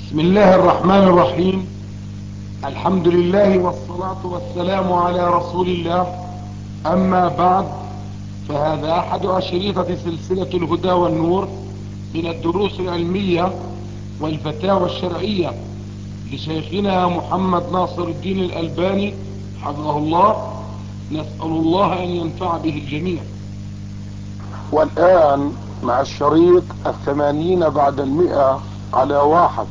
بسم الله الرحمن الرحيم. الحمد لله والصلاة والسلام على رسول الله. أما بعد، فهذا أحد أشريطة سلسلة الهدى والنور من الدروس العلمية والفتاوى الشرعية لشيخنا محمد ناصر الدين الألباني حفظه الله. نسأل الله أن ينفع به الجميع. والآن مع الشريط 80 بعد 100 على 1.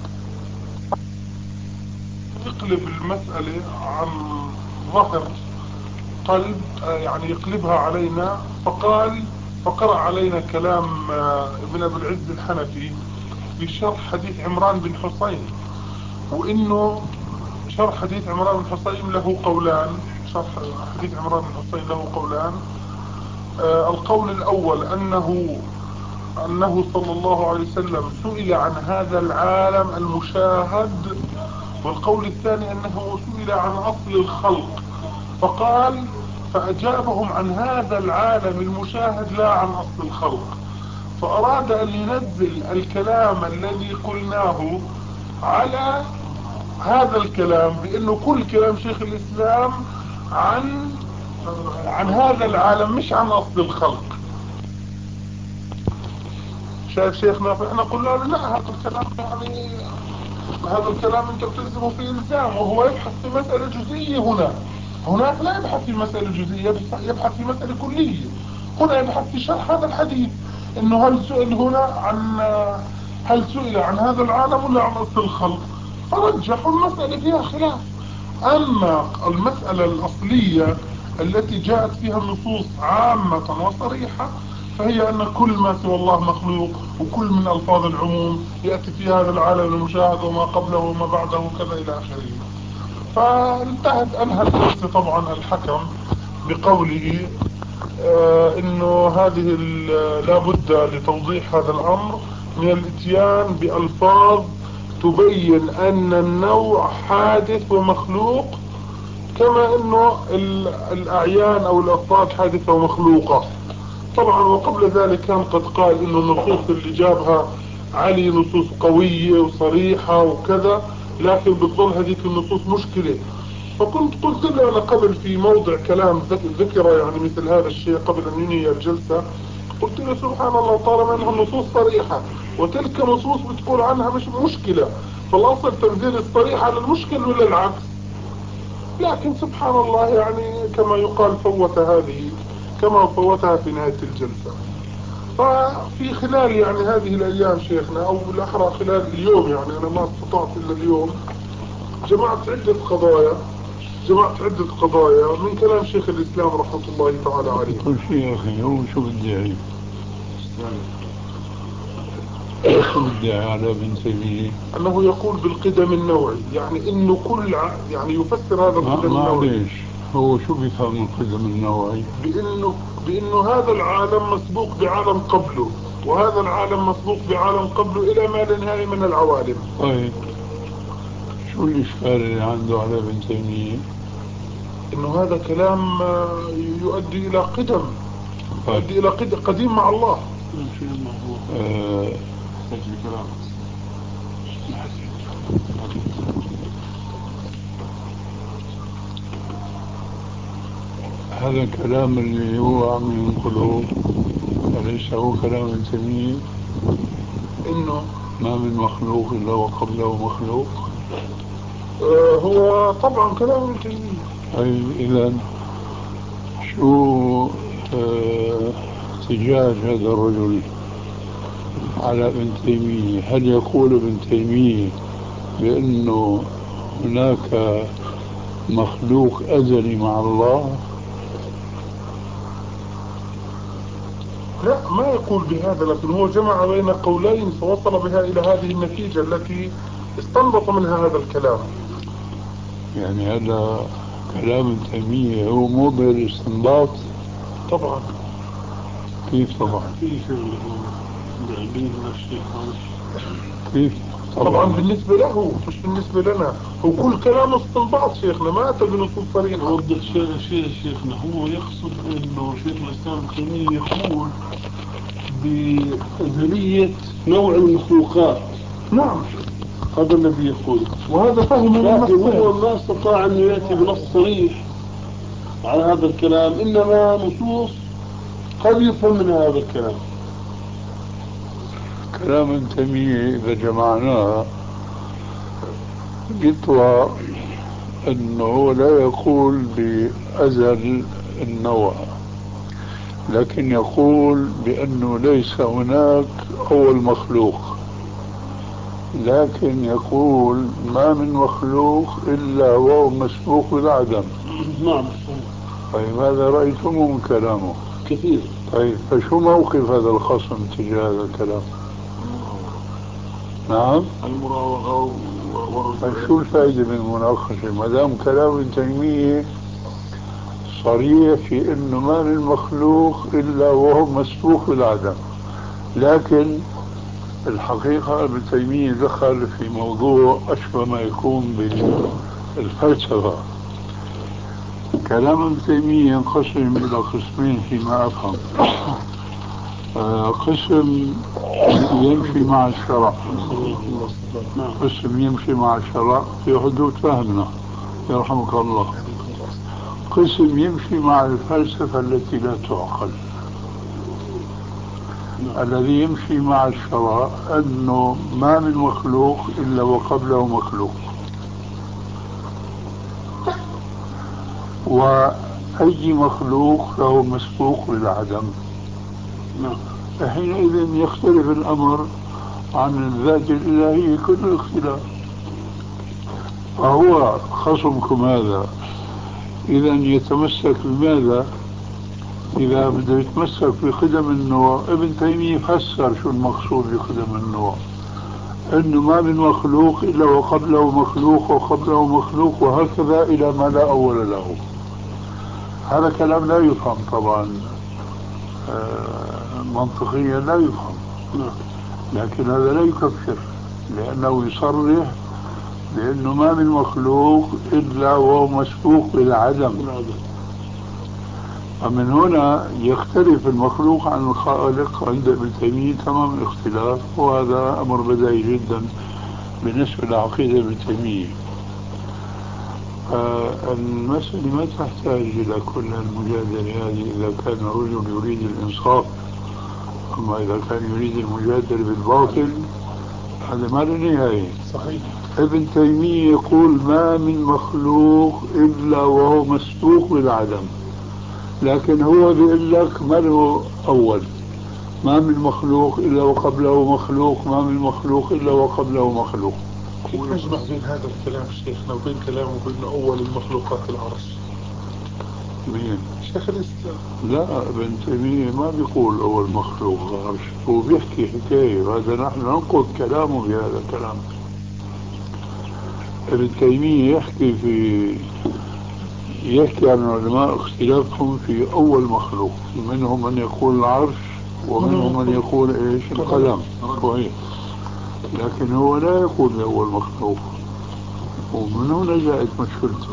يقلب المسألة عن ظهر قلب، يعني يقلبها علينا. فقرأ علينا كلام ابن أبي العز الحنفي في شرح حديث عمران بن حصين، وإنه شرح حديث عمران بن حصين له قولان. شرح حديث عمران بن حصين له قولان. القول الأول أنه صلى الله عليه وسلم سئل عن هذا العالم المشاهد، والقول الثاني أنه سئل عن أصل الخلق فقال فأجابهم عن هذا العالم المشاهد لا عن أصل الخلق. فأراد أن ينزل الكلام الذي قلناه على هذا الكلام، بأنه كل كلام شيخ الإسلام عن هذا العالم مش عن أصل الخلق. شايف شيخنا؟ فإحنا قلنا له لا، هذا الكلام يعني هذا الكلام انت بتلزمه في الزام، وهو يبحث في مسألة جزئية. هناك لا يبحث في مسألة جزئية، يبحث في مسألة كلية. هنا يبحث في شرح هذا الحديث، انه هل سئل عن هذا العالم ولا عن اصل الخلق، فرجحوا المسألة فيها خلاف. اما المسألة الاصلية التي جاءت فيها النصوص عامة وصريحة، فهي أن كل ما سوى الله مخلوق، وكل من ألفاظ العموم يأتي في هذا العالم المشاهد وما قبله وما بعده وكذا إلى آخره. أنهى الجلسة طبعا الحكم بقوله إنه هذه لابد لتوضيح هذا الأمر من الاتيان بألفاظ تبين أن النوع حادث ومخلوق، كما إنه الأعيان أو الأفراد حادثة ومخلوقة. طبعا وقبل ذلك كان قد قال انه النصوص اللي جابها علي نصوص قوية وصريحة وكذا، لكن بتظل هذيك النصوص مشكلة. فكنت قلت له انا قبل في موضع كلام ذكر يعني مثل هذا الشيء قبل ان ينهي الجلسة، قلت له سبحان الله، طالما انها النصوص صريحة وتلك نصوص بتقول عنها مش مشكلة، فالاصل تنزيل الصريح على المشكل ولا العكس؟ لكن سبحان الله، يعني كما يقال كما فوتها في نهاية الجلسة. ففي خلال يعني هذه الأيام شيخنا، أو بالأحرى خلال اليوم، يعني أنا ما استطعت إلا اليوم، جمعت عدة قضايا من كلام شيخ الإسلام رحمة الله تعالى عليه. كل شيء يا أخي، هو شو بدي على ابن تيمية أنه يقول بالقدم النوعي، يعني إنه يعني يفسر هذا القدم النوعي. معليش، هو شو بيفهم القدم النوعي؟ بأنه هذا العالم مسبوق بعالم قبله، وهذا العالم مسبوق بعالم قبله إلى ما لا نهاية من العوالم. طيب شو الإشكال اللي عنده على ابن تيمية؟ إنه هذا كلام يؤدي إلى قدم، يؤدي إلى قديم مع الله. هذا الكلام اللي هو عم ينقله أليس هو كلام ابن تيمية؟ إنه ما من مخلوق إلا وقبله مخلوق. هو طبعا كلام ابن تيمية. أي إذا شو احتجاج هذا الرجل على ابن تيمية؟ هل يقول ابن تيمية بأنه هناك مخلوق أزلي مع الله؟ لا، ما يقول بهذا، لكن هو جمع بين قولين فوصل بها إلى هذه النتيجة التي استنبط منها هذا الكلام. يعني هذا كلام ابن تيمية هو موضع الاستنباط؟ طبعا. كيف طبعا؟ كيف طبعا بالنسبة له مش بالنسبة لنا، هو كل كلامه استنباط شيخنا، ما أتى بنصوص صريحة. وضح شيخنا، هو يقصد انه شيخ الاسلام ابن تيمية يقول بأزلية نوع المخلوقات. نعم. هذا الذي يقول، وهذا فهم من لكن هو النصين. ما استطاع أن يأتي بنص صريح على هذا الكلام، إنما نصوص قد يفهم من هذا الكلام. كلام ابن تيمية إذا جمعناه يطلع أنه هو لا يقول بأزل النوع، لكن يقول بأنه ليس هناك أول مخلوق، لكن يقول ما من مخلوق إلا وهو مسبوق بالعدم. نعم. طيب هذا رأيتم من كلامه كثير. طيب فشو موقف هذا الخصم تجاه هذا الكلام؟ نعم. المراوغة والرجوع. شو الفائدة من المناقشة ما دام كلام ابن تيمية صريح في انه ما من مخلوق الا وهو مسبوق بالعدم؟ لكن الحقيقة ابن تيمية دخل في موضوع اشبه ما يكون بالفلسفة. كلام ابن تيمية ينقسم الى قسمين فيما افهم. قسم يمشي مع الشرع، قسم يمشي مع الشرع في حدود فهمنا يرحمك الله، قسم يمشي مع الفلسفة التي لا تعقل. الذي يمشي مع الشرع أنه ما من مخلوق إلا وقبله مخلوق، وأي مخلوق له مسبوق بالعدم. حينئذ يختلف الأمر عن الذات الإلهية كل الاختلاف. فهو خصمكم هذا إذا يتمسك بماذا؟ إذا بده يتمسك بقدم النوع، ابن تيمية فسر شو المقصود بقدم النوع، أنه ما من مخلوق إلا وقبله مخلوق وقبله مخلوق وهكذا إلى ما لا أول له. هذا كلام لا يفهم طبعا، منطقيا لا يفهم، لكن هذا لا يكفر، لأنه يصرح بأنه ما من مخلوق إلا وهو مسبوق بالعدم. ومن هنا يختلف المخلوق عن الخالق عند ابن تيمية تمام الاختلاف، وهذا أمر بديهي جدا بالنسبة لعقيدة ابن تيمية. المسألة ما تحتاج إلى كل المجادلة هذه إذا كان الرجل يريد الإنصاف، أما إذا كان يريد المجادلة بالباطل هذا ما له نهاية. صحيح. ابن تيمية يقول ما من مخلوق إلا وهو مسبوق بالعدم، لكن هو بيقول لك ما له أول، ما من مخلوق إلا وقبله مخلوق، ما من مخلوق إلا وقبله مخلوق. كيف نجمع بين هذا الكلام شيخنا وبين كلامه بأن أول المخلوقات العرش؟ مين؟ شيخ الإسلام. لا، ابن تيمية ما بيقول أول مخلوق العرش، هو بيحكي حكاية، وهذا نحن ننقض كلامه بهذا الكلام. ابن تيمية يحكي عن العلماء اختلافهم في أول مخلوق، منهم من يقول العرش ومنهم من يقول إيش؟ القلم. صحيح. لكن هو لا يقول بأول مخلوق، ومن هنا جاءت مشكلته.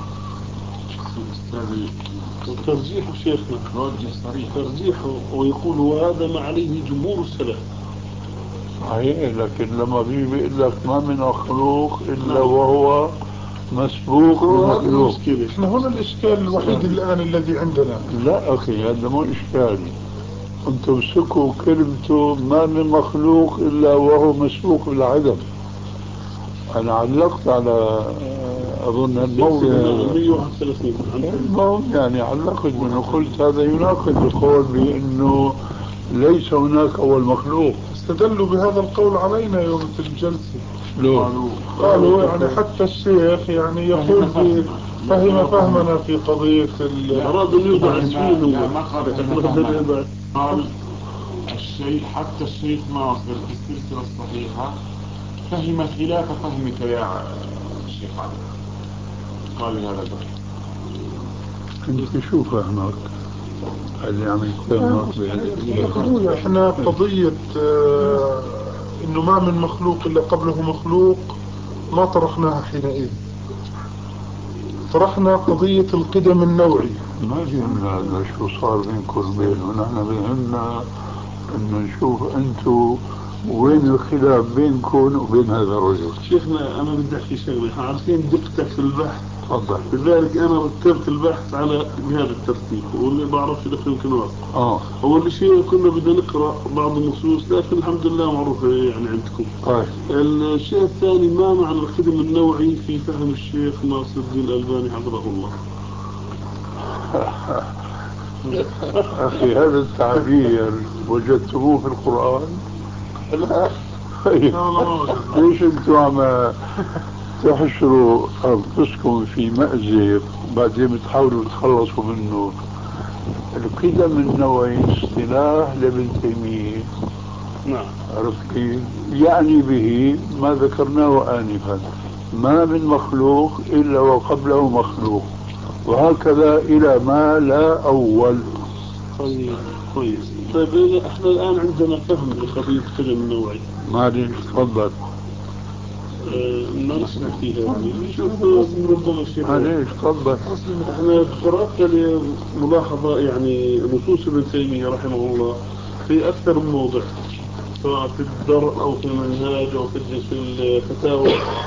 والترجيح شيخنا ترجيحه ويقول وهذا ما عليه جمهور السلف. صحيح، لكن لما بيقول لك ما من مخلوق إلا وهو مسبوق بمخلوق. احنا هنا الإشكال الوحيد الآن الذي عندنا. لا أخي، هذا مو إشكال، أنتم سكوا كلمته ما من مخلوق إلا وهو مسبوق بالعدم. أنا علقت على أظن الموضع 131 يعني علقت منه، قلت هذا يناقض القول بأنه ليس هناك أول مخلوق. استدلوا بهذا القول علينا يوم الجلسة. قالوا يعني حتى الشيخ يعني يقول فهم فهمنا في قضية أراد أن يوضع السنين. قال الشيء حتى الشيخ ناصر في السلسلة الصحيحة فهم خلاف فهمك يا شيخ علي. قال لي هذا البحث. أنت شو فهمك؟ اللي عم يتفهمك بهذا. احنا قضية انه ما من مخلوق الا قبله مخلوق ما طرحناها حينئذ، طرحنا قضية القدم النوعي. ما فهمنا هذا شو صار بينكم وبينه، نحن بيهمنا انه نشوف انتو وين الخلاف بينكم وبين هذا الرجل؟ شيخنا أنا بدي أحكي شغلة، احنا عارفين دقتك في البحث، تفضل. لذلك أنا رتبت البحث على بهذا الترتيب، واللي بعرفش دخل يمكن واضح. أول شيء كنا بدنا نقرأ بعض النصوص، لكن الحمد لله معروفة يعني عندكم. طيب. الشيء الثاني، ما معنى الخدم النوعي في فهم الشيخ ناصر الدين الألباني حفظه الله؟ أخي هذا التعبير وجدتموه في القرآن؟ لا. ليش أنتم عم تحشروا أنفسكم في مأزق بعدين بتحاولوا تخلصوا منه؟ القدم النوعي اصطلاح لابن تيمية. نعم. عرفت كيف؟ يعني به ما ذكرناه آنفا، ما من مخلوق إلا وقبله مخلوق، وهكذا إلى ما لا أول. طيب كويس. طيب احنا الآن عندنا فهم لقضية الخدم النوعي. معلش تفضل. ما نشرح فيها يعني نشوف منظمة الشيخ. معلش تفضل. احنا قرأت لي ملاحظة يعني نصوص ابن تيمية رحمه الله في أكثر من موضع، سواء في الدرء أو في المنهاج أو في الفتاوى.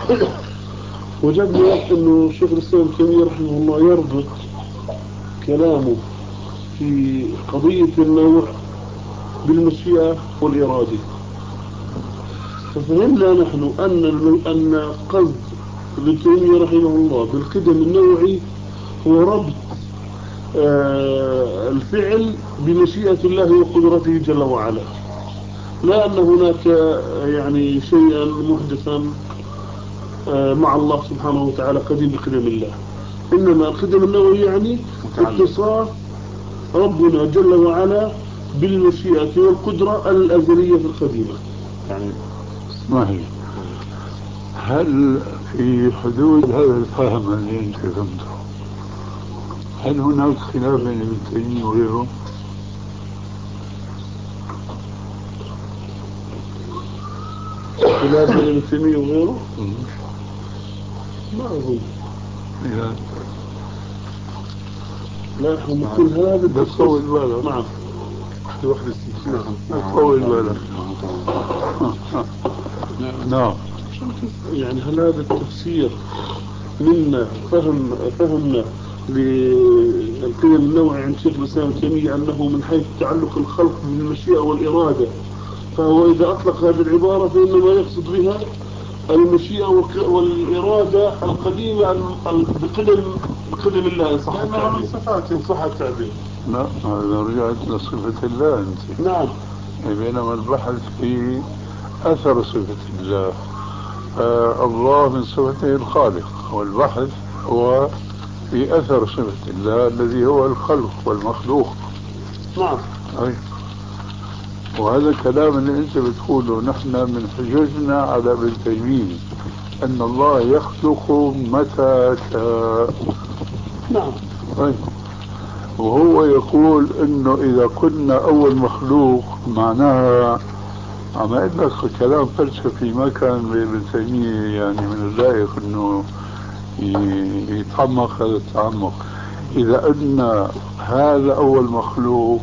وجدنا أنه شيخ الإسلام ابن تيمية رحمه الله يربط كلامه في قضية النوع بالمشيئة والإرادة. ففهمنا نحن أن قصد ابن تيمية رحمه الله بالقدم النوعي هو ربط الفعل بمشيئة الله وقدرته جل وعلا، لا أن هناك يعني شيئا محدثا مع الله سبحانه وتعالى قديم بقدم الله، إنما القدم النوعي يعني اتصاف ربنا جل وعلا بالمشيئة والقدرة الأزلية القديمة. يعني اسمعي، هل في حدود هذا الفهم اللي انت فهمته هل هناك خلاف بين ابن تيمية وغيره؟ خلاف بين ابن تيمية وغيره؟ ما أظن. لا هم كل هذا بس طول بالك. نعم. في واحد استثناء. طول بالك. نعم. يعني هل هذا التفسير منا فهمنا للقيم النوعي عند شيخ الإسلام ابن تيمية أنه من حيث تعلق الخلق بالمشيئة والإرادة، فهو إذا أطلق هذه العبارة فإنما يقصد بها المشيئة والإرادة القديمة بقدم الله إن صح التعبير. صفات إن صح التعبير. لا، هذا رجعت لصفة الله أنت. نعم. بينما البحث في أثر صفة الله. الله من صفته الخالق، والبحث هو في أثر صفة الله الذي هو الخلق والمخلوق. نعم. وهذا الكلام اللي أنت بتقوله نحن من حججنا على ابن تيمية أن الله يخلق متى شاء. نعم. وهو يقول إنه إذا كنا أول مخلوق معناها عم أقول لك كلام فلسفي ما كان بابن تيمية يعني من اللائق إنه يتعمق هذا التعمق. إذا أن هذا أول مخلوق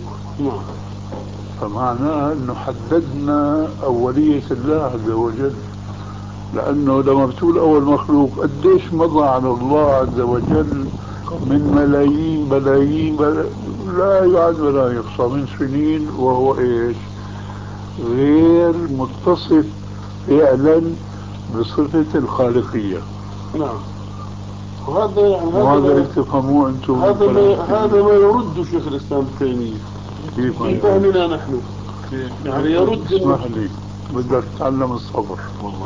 فمعناه أنه حددنا أولية الله عز وجل، لأنه لما بتقول أول مخلوق قديش مضى على الله عز وجل من ملايين لا يعد ولا يحصى من سنين، وهو إيش غير متصف فعلا بصفة الخالقية. نعم. وهذا يعني وهذا اللي تفهموه أنتم. هذا ما يرد شيخ الإسلام ابن تيمية في فهمنا نحن. يعني يرد. اسمح لي، بدك تتعلم الصبر.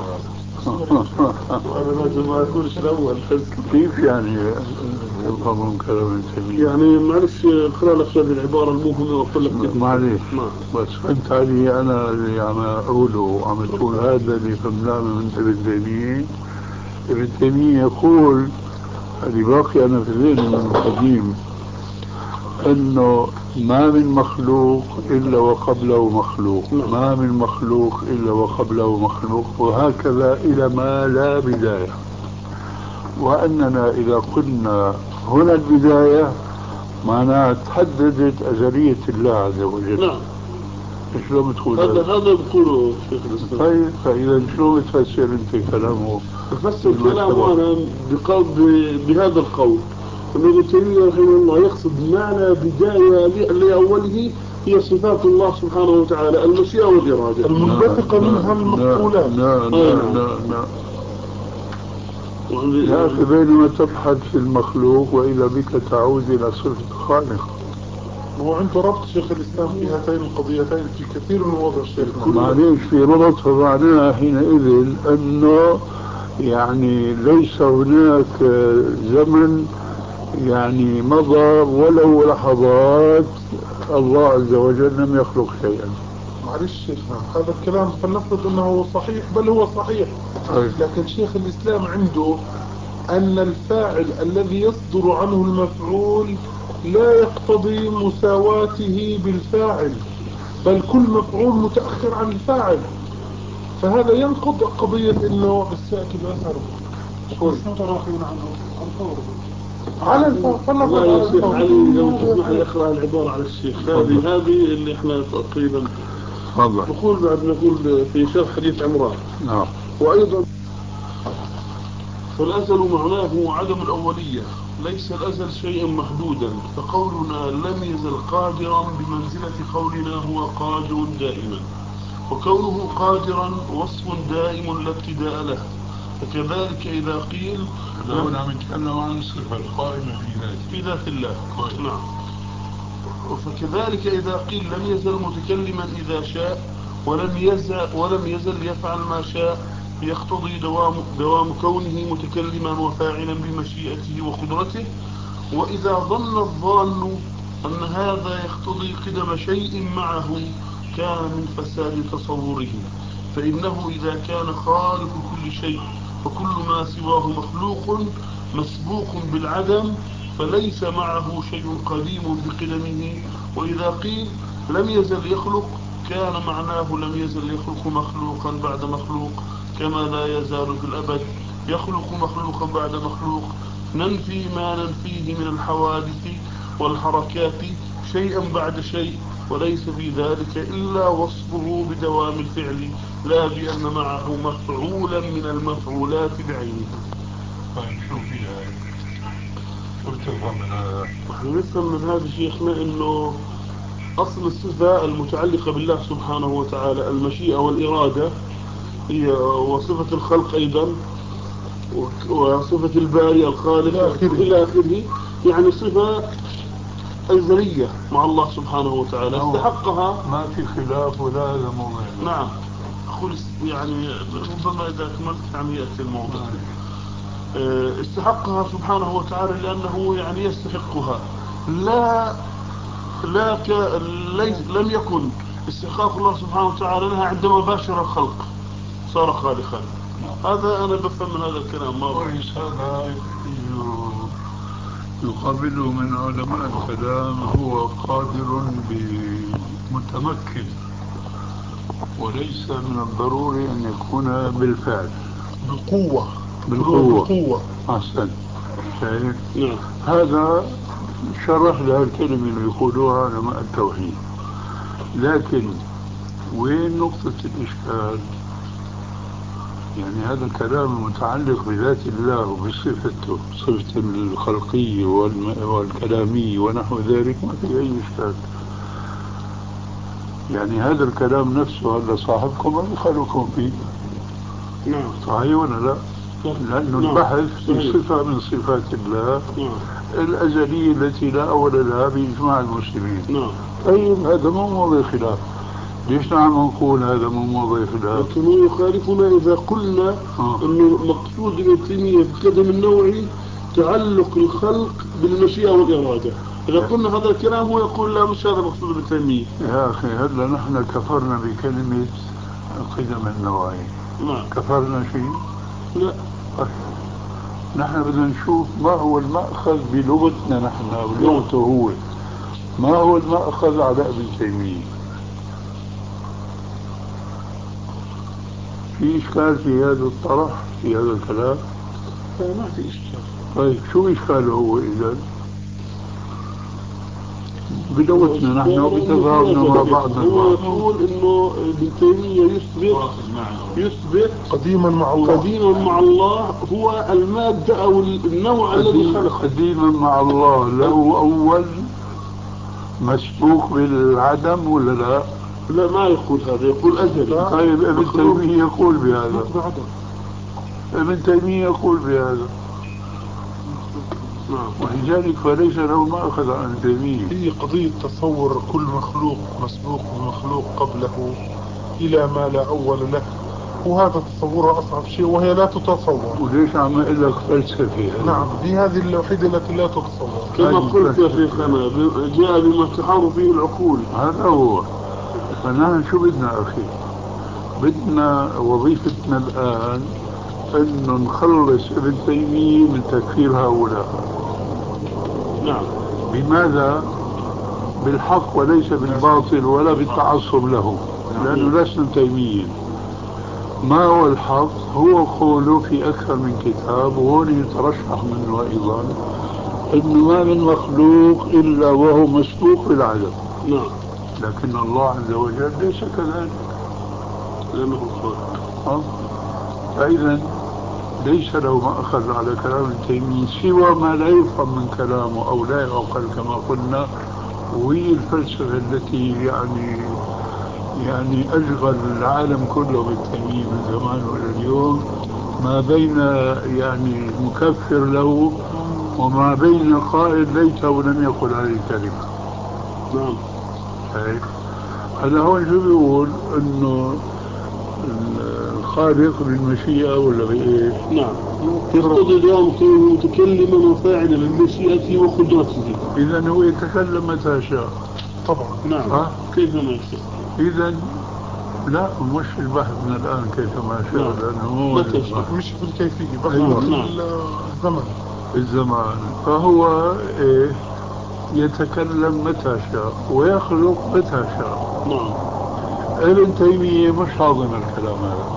وأنا لازم ما أكونش الأول. كيف يعني تفهمون كلام ابن تيمية؟ يعني معلش اقرأ لك هذه العبارة المهمة وأقول لك كيف. معلش بس فهمت علي أنا اللي عم أقوله، عم تقول هذا اللي فهمناه من ابن تيمية. ابن تيمية يقول اللي باقي أنا في ذهني من القديم أنه ما من مخلوق إلا وقبله مخلوق، ما من مخلوق إلا وقبله مخلوق، وهكذا إلى ما لا بداية. وأننا إذا قلنا هنا البداية معناها تحددت أزلية الله عز وجل. شلون بتقول هذا بقوله شيخ الإسلام. طيب فإذا شلون بتفسر أنت كلامه؟ بفسر كلامه أنا بهذا القول أن ابن تيمية رحمه الله يقصد معنى بداية لأوله هي صفات الله سبحانه وتعالى المشيئة والإرادة المنبثقة منها المفعولات. لا يا أخي بينما تبحث في المخلوق وإذا بك تعود إلى صفة الخالق. هو عنده ربط شيخ الإسلام في هاتين القضيتين في كثير من مواضع شيخنا. معليش في ربط، فمعناها حينئذ أنه يعني ليس هناك زمن يعني مضى ولو لحظات الله عز وجل لم يخلق شيئا. معلش شيخنا هذا الكلام فلنفرض أنه صحيح، بل هو صحيح. لكن شيخ الإسلام عنده أن الفاعل الذي يصدر عنه المفعول لا يقتضي مساواته بالفاعل، بل كل مفعول متأخر عن الفاعل، فهذا ينقض قضية انه الساكن اثر شوي متراخين عنه على الفور. والله يا شيخ علي لو تسمح لي اقرا العبارة على الشيخ هذه اللي احنا تقريبا نقول بعد نقول في شرح حديث عمران. نعم. وايضا فالأزل معناه عدم الأولية، ليس الأزل شيئا محدودا، فقولنا لم يزل قادرا بمنزلة قولنا هو قادر دائما، وكونه قادرا وصف دائم لا ابتداء له. فكذلك إذا قيل هنا نتكلم عن الصفة القائمة في ذات الله. نعم. فكذلك إذا قيل لم يزل متكلما إذا شاء ولم يزل يفعل ما شاء، يقتضي دوام كونه متكلما وفاعلا بمشيئته وقدرته. وإذا ظن الظان أن هذا يقتضي قدم شيء معه كان من فساد تصوره، فإنه إذا كان خالق كل شيء فكل ما سواه مخلوق مسبوق بالعدم، فليس معه شيء قديم بقدمه. وإذا قيل لم يزل يخلق كان معناه لم يزل يخلق مخلوقا بعد مخلوق، كما لا يزال في الأبد يخلق مخلوقا بعد مخلوق. ننفي ما ننفيه من الحوادث والحركات شيئا بعد شيء، وليس في ذلك إلا وصفه بدوام الفعل، لا بأن معه مفعولا من المفعولات بعينها. شو فيها؟ شو تفهم من هذا؟ نحن نفهم من هذا شيخنا إنه أصل الصفة المتعلقة بالله سبحانه وتعالى المشيئة والإرادة هي وصفة الخلق أيضا وصفة الباري الخالق إلى آخره، يعني صفة أزلية مع الله سبحانه وتعالى استحقها. ما في خلاف ولا هذا موضوع. نعم أقول يعني ربما إذا أكملت يعني يأتي الموضوع. استحقها سبحانه وتعالى لأنه يعني يستحقها، لم يكن استحقاق الله سبحانه وتعالى لها عندما باشر الخلق صار خالقا. هذا أنا بفهم من هذا الكلام. ما كويس. هذا يقابله من علماء الكلام هو قادر بمتمكن، وليس من الضروري أن يكون بالفعل بالقوة. أحسن. شايف؟ نعم. هذا شرح لها الكلمة اللي يقولوها علماء التوحيد. لكن وين نقطة الإشكال؟ يعني هذا الكلام المتعلق بذات الله وبصفته، صفة الخلقية والكلامية ونحو ذلك، ما في أي إشكال. يعني هذا الكلام نفسه هذا صاحبكم ما يخالفكم فيه. نعم. صحيح ولا لا؟ لأنه البحث في صفة من صفات الله الأزلية التي لا أول لها بإجماع المسلمين. طيب هذا مو موضوع خلاف. ليش نعم نقول هذا مو موضوع خلاف؟ لكنه يخالفنا إذا قلنا أنه مقصود ابن تيمية بالقدم النوعي تعلق الخلق بالمشيئة والإرادة. إذا قلنا هذا الكلام هو يقول لا مش هذا مقصود ابن تيمية. يا أخي هلا نحن كفرنا بكلمة القدم النوعي. كفرنا شيء؟ لا. نحن بدنا نشوف ما هو المأخذ بلغتنا نحن بلغته هو، ما هو المأخذ على ابن تيمية. في إشكال في هذا الطرح في هذا الكلام؟ لا ما في إشكال. طيب شو إشكاله هو إذا؟ بدوتنا نحن بتفاهمنا مع بعضنا هو يقول انه ابن تيمية يثبت قديما مع الله. قديما مع الله هو المادة او النوع الذي خلقه. قديما مع الله له اول مسبوق بالعدم ولا لا؟ لا ما يقول هذا، يقول ازلي. طيب ابن تيمية يقول بهذا. ابن تيمية يقول بهذا. ولذلك فليس له ما أخذ عن تيمية. هي قضية تصور كل مخلوق مسبوق بمخلوق قبله إلى ما لا أول له، وهذا تصورها أصعب شيء وهي لا تتصور. وليش عم أقول لك فلسفة؟ نعم، هي هذه الوحيدة التي لا تتصور. كما قلت يا شيخنا جاء بما تحار فيه العقول. هذا هو. فنحن شو بدنا أخي؟ بدنا وظيفتنا الآن أن نخلص ابن تيمية من تكفير هؤلاء. نعم. بماذا؟ بالحق وليس بالباطل ولا بالتعصب له، لأنه لسنا تيمية. ما هو الحق؟ هو قوله في أكثر من كتاب، وهون يترشح منه أيضا أنه ما من مخلوق إلا وهو مسبوق بالعدم. نعم. لكن الله عز وجل ليس كذلك، لأنه الخالق. فإذا ليس له مأخذ على كلام ابن تيمية سوى ما لا يفهم من كلامه أو لا يعقل كما قلنا، وهي الفلسفة التي يعني أشغل العالم كله بابن تيمية من زمان وإلى اليوم، ما بين يعني مكفر له وما بين قائل ليته لم يقل هذه الكلمة. نعم. هذا هو شو بيقول انه الخالق بالمشيئة ولا بايش؟ نعم. يقتضي دوام كونه متكلما وفاعلا لمشيئته وقدرته. اذا هو يتكلم متى شاء. طبعا. نعم. كيف ما يشاء. اذا لا مش البحث من الان كيف ما شاء. نعم. لانه هو مش في الكيفية بس. أيوة. في الزمان فهو يتكلم متى شاء ويخلق متى شاء. نعم. ابن تيمية مش هاضم الكلام هذا،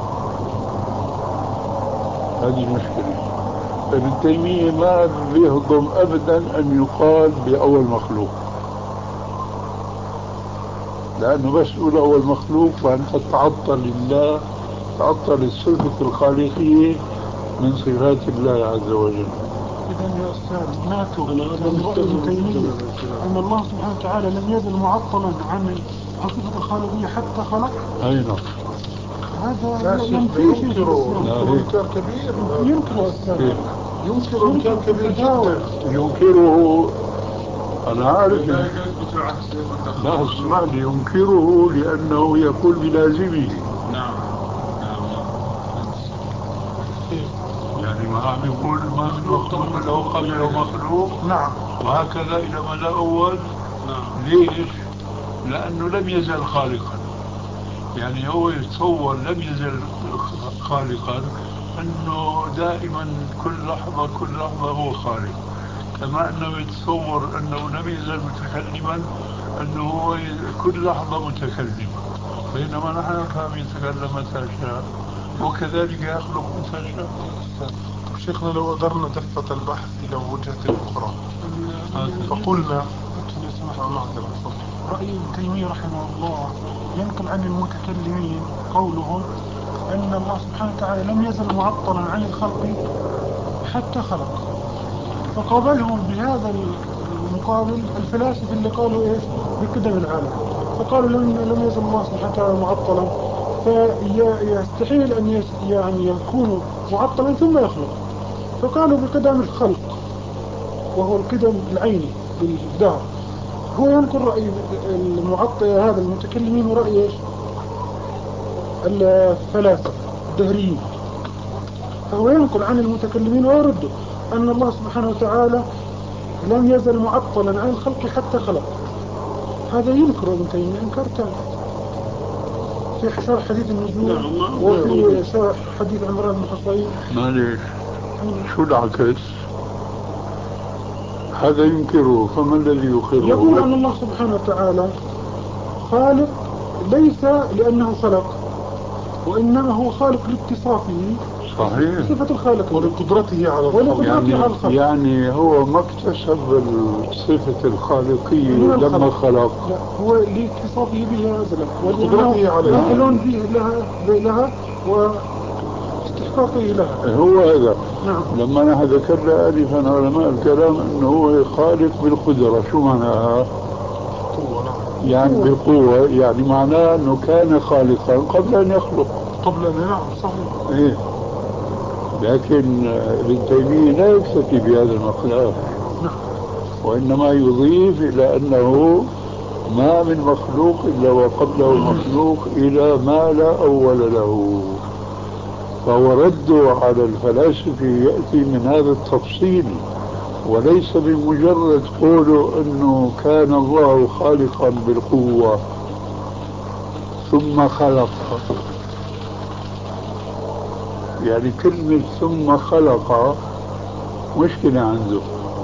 هذه المشكلة. ابن تيمية ما بيهضم أبدا أن يقال بأول مخلوق، لأنه بس يقول أول مخلوق فأنت تعطل الله، تعطل الصفة الخالقية من صفات الله عز وجل. إذا يا أستاذ ناتوا من رأي ابن تيمية أن الله سبحانه وتعالى لم يزل معطلا عن صفة الخالقية حتى خلق. أي نعم. هذا ينفي إنكار كبير. ينكر أستاذ. ينكر إنكار كبير جدا. ينكره. أنا عارف. لا اسمع لي، ينكره لأنه يقول بلازمه. نعم. يعني ما عم يقول ما من مخلوق له قبله مخلوق. نعم. وهكذا إلى ما لا أول. نعم. ليش؟ لأنه لم يزل خالقا. يعني هو يتصور لم يزل خالقا أنه دائما كل لحظة هو خالق، كما أنه يتصور أنه لم يزل متكلما أنه هو كل لحظة متكلم، بينما نحن نفهم يتكلم متى شاء وكذلك يخلق متى شاء. شيخنا لو قدرنا دفة البحث إلى وجهة أخرى فقلنا رأي ابن تيمية رحمه الله ينقل عن المتكلمين قولهم أن الله سبحانه وتعالى لم يزل معطلا عن الخلق حتى خلق. فقابلهم بهذا المقابل الفلاسفة اللي قالوا إيش بقدم العالم، فقالوا لم يزل الله سبحانه وتعالى معطلا، فيستحيل أن يعني يكون معطلا ثم يخلق، فقالوا بقدم الخلق وهو القدم العيني للدهر. هو ينقل رأي المعطل هذا المتكلمين ورأي إيش الفلاسفة الدهريين، فهو ينقل عن المتكلمين ويرد أن الله سبحانه وتعالى لم يزل معطلا عن الخلق حتى خلق. هذا ينكر ابن تيمية إنكار تام في شرح حديث النزول وفي شرح حديث عمران بن حصين. معليش شو العكس؟ هذا ينكره، فما الذي يقره؟ يقول أن الله سبحانه وتعالى خالق ليس لأنه خلق، وإنما هو خالق لاتصافه صحيح. صفة الخالق ولقدرته على ولقدرته الخلق. على الخلق. يعني هو ما اكتسب الصفة الخالقية من الخلق. لما خلق. لا، هو لاتصافه بها أزلا وقدرته عليها. أهل به لها واستحقاقه لها. هو هذا. نعم. لما نحن ذكرنا آنفا علماء الكلام أنه هو خالق بالقدرة، شو معناها؟ يعني بالقوة، يعني معناه أنه كان خالقا قبل أن يخلق. قبل أن ينعم. صحيح. إيه. لكن ابن تيمية لا يكتفي بهذا المقدار، وإنما يضيف إلى أنه ما من مخلوق إلا وقبله مخلوق إلى ما لا أول له. فهو رده على الفلاسفة يأتي من هذا التفصيل، وليس بمجرد قوله أنه كان الله خالقا بالقوة ثم خلق. يعني كلمة ثم خلق مشكلة عنده،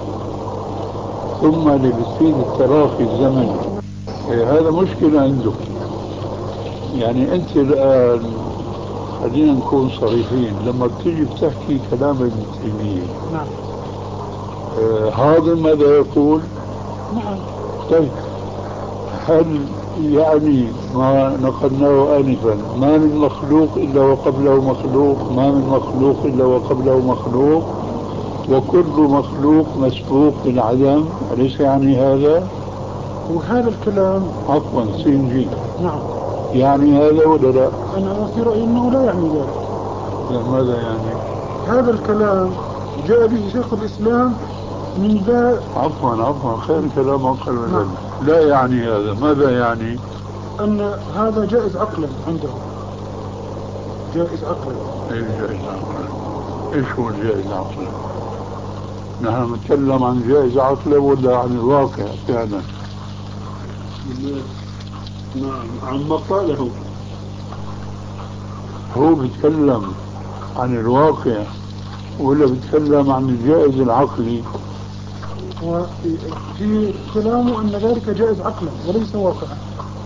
ثم اللي بتفيد التراخي الزمني، هذا مشكلة عنده. يعني أنت الآن خلينا نكون صريحين، لما بتيجي بتحكي كلام ابن تيمية، نعم. هذا ماذا يقول؟ نعم. طيب، هل يعني ما نقلناه آنفا ما من مخلوق إلا وقبله مخلوق، ما من مخلوق إلا وقبله مخلوق، وكل مخلوق مسبوق بالعدم، أليس يعني هذا؟ وهذا الكلام عفوا سينجي. نعم. يعني هذا ولا لا؟ أنا في رأيي أنه لا يعني ذلك. لا، ماذا يعني؟ هذا الكلام جاء به شيخ الإسلام من ذا. عفوا خير كلام أقل من نعم. ذلك. لا يعني هذا، ماذا يعني؟ أن هذا جائز عقلا عنده. جائز عقلا. ايش جائز عقلا؟ ايش هو الجائز عقلا؟ نحن نتكلم عن جائز عقلا ولا عن الواقع فعلا؟ نعم، عن مقاله. هو بيتكلم عن الواقع ولا بيتكلم عن الجائز العقلي؟ وفي كلامه أن ذلك جائز عقلا وليس واقعا.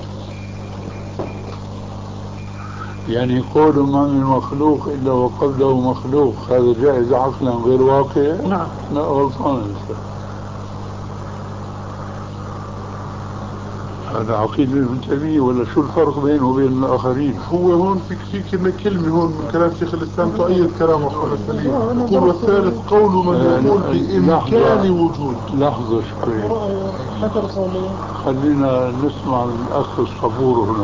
يعني قول ما من مخلوق إلا وقبله مخلوق، هذا جائز عقلا غير واقع؟ نعم. لا، غلطان. هذا عقيدة ابن تيمية ولا شو الفرق بينه وبين الآخرين؟ هو هون في كلمة هون من كلام شيخ الإسلام تؤيد كلام أخونا سليم. يقول والثالث قول من يقول بإمكان وجود. لحظة شوي، خلينا نسمع الأخ الصبور هنا.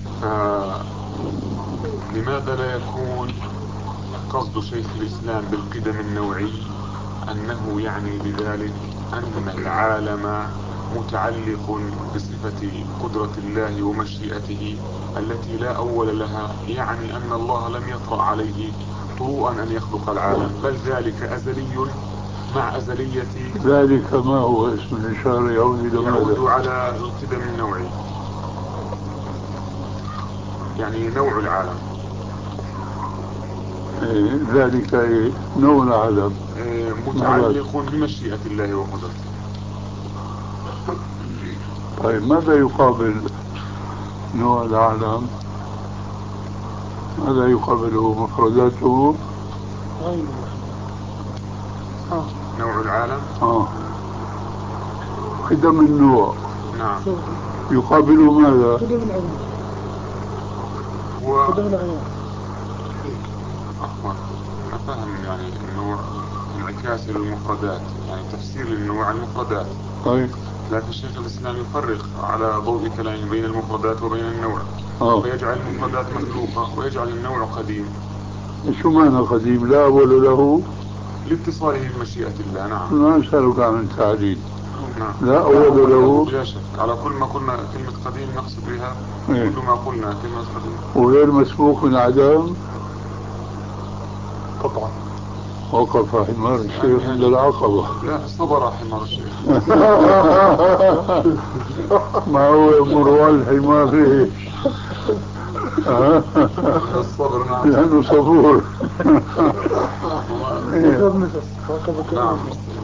لماذا لا يكون قصد شيخ الإسلام بالقدم النوعي أنه يعني بذلك أن العالم متعلق بصفة قدرة الله ومشيئته التي لا أول لها، يعني أن الله لم يطرأ عليه طروءا أن يخلق العالم، بل ذلك أزلي مع أزلية. ذلك ما هو اسم الإشارة يعود على القدم النوعي، يعني نوع العالم. ذلك نوع العالم متعلق بمشيئة الله وقدرته. طيب، ماذا يقابل نوع العالم؟ ماذا يقابله مفرداته؟ نوع العالم. قدم النوع. نعم. يقابله ماذا؟ قدم العين. قدم العين. أخوان، أنا فاهم يعني النوع انعكاس للمفردات، يعني تفسير للنوع المفردات. طيب، لكن شيخ الإسلام يفرق على ضوء كلامه بين المفردات وبين النوع، فيجعل المفردات مخلوقة ويجعل النوع قديم. شو معنى قديم؟ لا أول له؟ لاتصاله بمشيئة الله. نعم. ما أسألك عن التعليل. نعم. لا أول له بلا شك. على كل ما قلنا كلمة قديم نقصد بها كل ما قلنا كلمة قديم. وغير مسبوق من عدم طبعا. وقف حمار الشيخ عند العقبة. لا، صبر حمار الشيخ. ما هو مروان الحمار ليش؟ الصبر. نعم. لأنه صبور. نعم.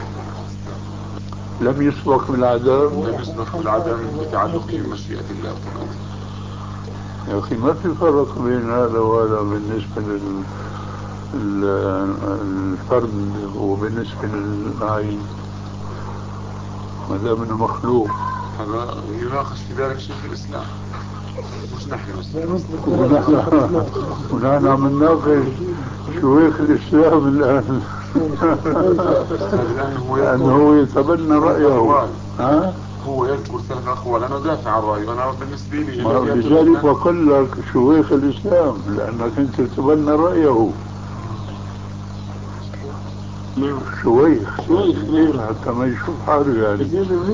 لم يسبق بالعدم. لم يسبق بالعدم بتعلقه بمشيئة الله. يا أخي، ما في فرق بين هذا وهذا بالنسبة الفرد هو بالنسبة للعين ما دام انه مخلوق. هذا يناقش في ذلك شيخ الإسلام مش نحن بس. ونحن عم نناقش شيوخ الإسلام الآن لأنه هو يتبنى رأيه. هو يذكر 3 أقوال. أنا دافع عن رأيه. أنا بالنسبة لي لذلك بقول لك شيوخ الإسلام لأنك أنت تتبنى رأيه. شويخ حتى ما يشوف حاله يعني.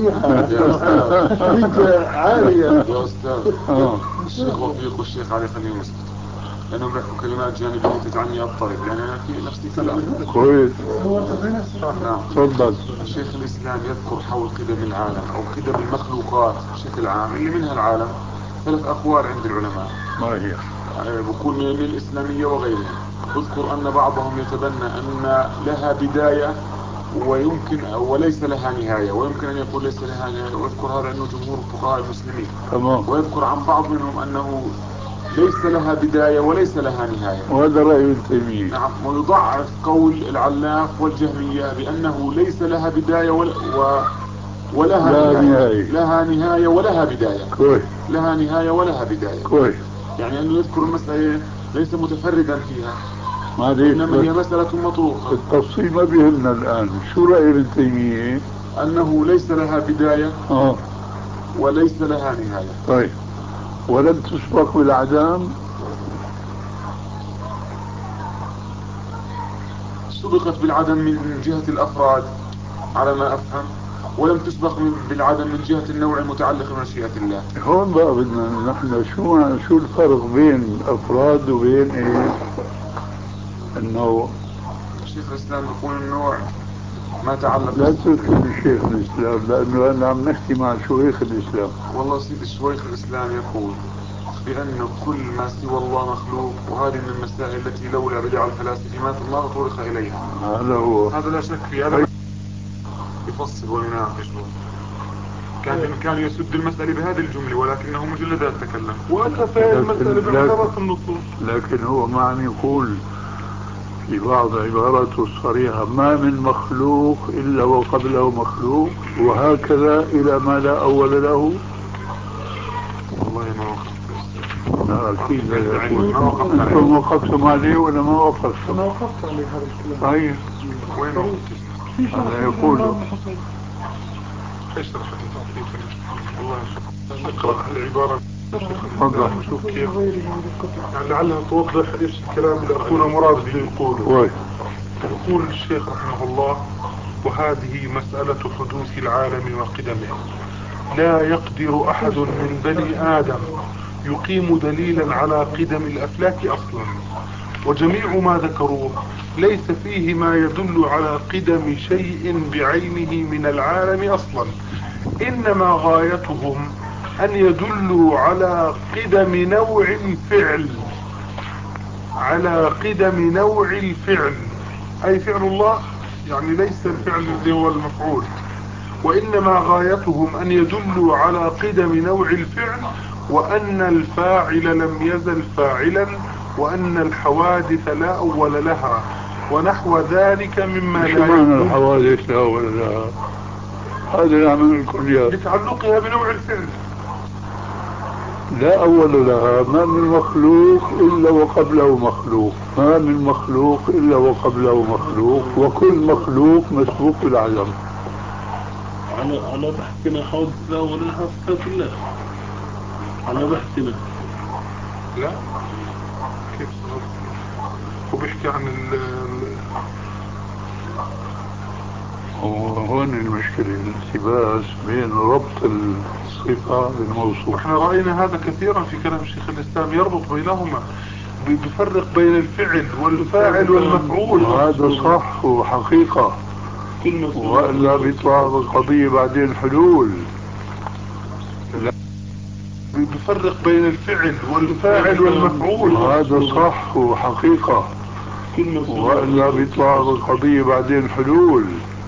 عالية يا أستاذ. الشيخ وفيق والشيخ علي خليل مسكت لأنهم بيحكوا كلمات جانبية تجعلني أضطرب لأن أنا في نفسي كلام. كويس. نعم. تفضل. شيخ الإسلام يذكر حول قدم العالم أو قدم المخلوقات بشكل عام اللي منها العالم 3 أقوال عند العلماء. ما هي؟ بكون من الإسلامية وغيرها. اذكر أن بعضهم يتبنى أن لها بداية ويمكن وليس لها نهاية ويمكن أن يكون ليس لها نهاية. ويذكر هذا أنه جمهور الفقهاء المسلمين. تمام. ويذكر عن بعض منهم أنه ليس لها بداية وليس لها نهاية. وهذا رأي ابن تيمية. نعم. ويضعف قول العلاف والجهمية بأنه ليس لها بداية ولها نهاية. لها نهاية ولها بداية. كويس. لها نهاية ولها بداية. كويس. يعني أنه يذكر المسألة ليس متفردا فيها إنما هي مسألة مطروحة. التفصيل ما بيهمنا الآن. شو رأي ابن تيمية؟ أنه ليس لها بداية وليس لها نهاية. طيب ولم تسبق بالأعدام؟ سبقت بالعدم من جهة الأفراد على ما أفهم ولم تسبق بالعدم من جهة النوع المتعلق بمشيئة الله. هون بقى بدنا نحن شو الفرق بين الأفراد وبين إيه؟ النوع. شيخ الإسلام يقول النوع ما تعلق. لا تذكر شيخ الإسلام لأنه أنا عم نحكي مع شيوخ الإسلام. والله سيد شيخ الإسلام يقول بأن كل ما سوى الله مخلوق وهذه من المسائل التي لولا بدع الفلاسفة ما تطرق إليها. هذا هو. هذا لا شك فيه. هذا يفصل ويناقش. كان بإمكانه يسد المسألة بهذه الجملة ولكنه مجلدات تكلم وكفى المسألة بعبارة النصوص. لكن هو ما عم يقول في بعض عباراته الصريحة ما من مخلوق إلا وقبله مخلوق وهكذا إلى ما لا أول له. والله ما وقفت. لا أكيد لا يقول. ما وقفت عليه. أنتم وقفتم عليه ولا ما وقفتم؟ أنا وقفت عليه هذا الكلام. طيب وين وقفت؟ هذا يقول اشرح والله اقرأ العبارة. شوف كيف يعني لعلها توضح ايش الكلام اللي اخونا مراد بيقوله. يقول الشيخ رحمه الله وهذه مسألة حدوث العالم وقدمه لا يقدر احد من بني ادم يقيم دليلا على قدم الافلاك اصلا وجميع ما ذكروه ليس فيه ما يدل على قدم شيء بعينه من العالم اصلا انما غايتهم ان يدلوا على قدم نوع الفعل على قدم نوع الفعل اي فعل الله يعني ليس الفعل الذي هو المفعول وانما غايتهم ان يدلوا على قدم نوع الفعل وان الفاعل لم يزل فاعلا وان الحوادث لا اول لها ونحو ذلك مما لا يكون. الحوادث لا اول لها هذا العمل الكليات لتعلقها بنوع الفعل. لا أول لها. ما من مخلوق إلا وقبله مخلوق. ما من مخلوق إلا وقبله مخلوق وكل مخلوق مسبوق بالعدم. على بحثنا حوادث لا أول لها صفات الله. على بحثنا لا كيف وبيحكي عن وهون المشكلة الالتباس بين ربط الصفة بالموصوف. احنا رأينا هذا كثيرا في كلام شيخ الإسلام يربط بينهما بيفرق بين الفعل والفاعل والمفعول. هذا صح وحقيقة وإلا بيطلع القضية بعدين حلول. بيفرق بين الفعل والفاعل والمفعول. هذا صح وحقيقة وإلا بيطلع القضية بعدين حلول.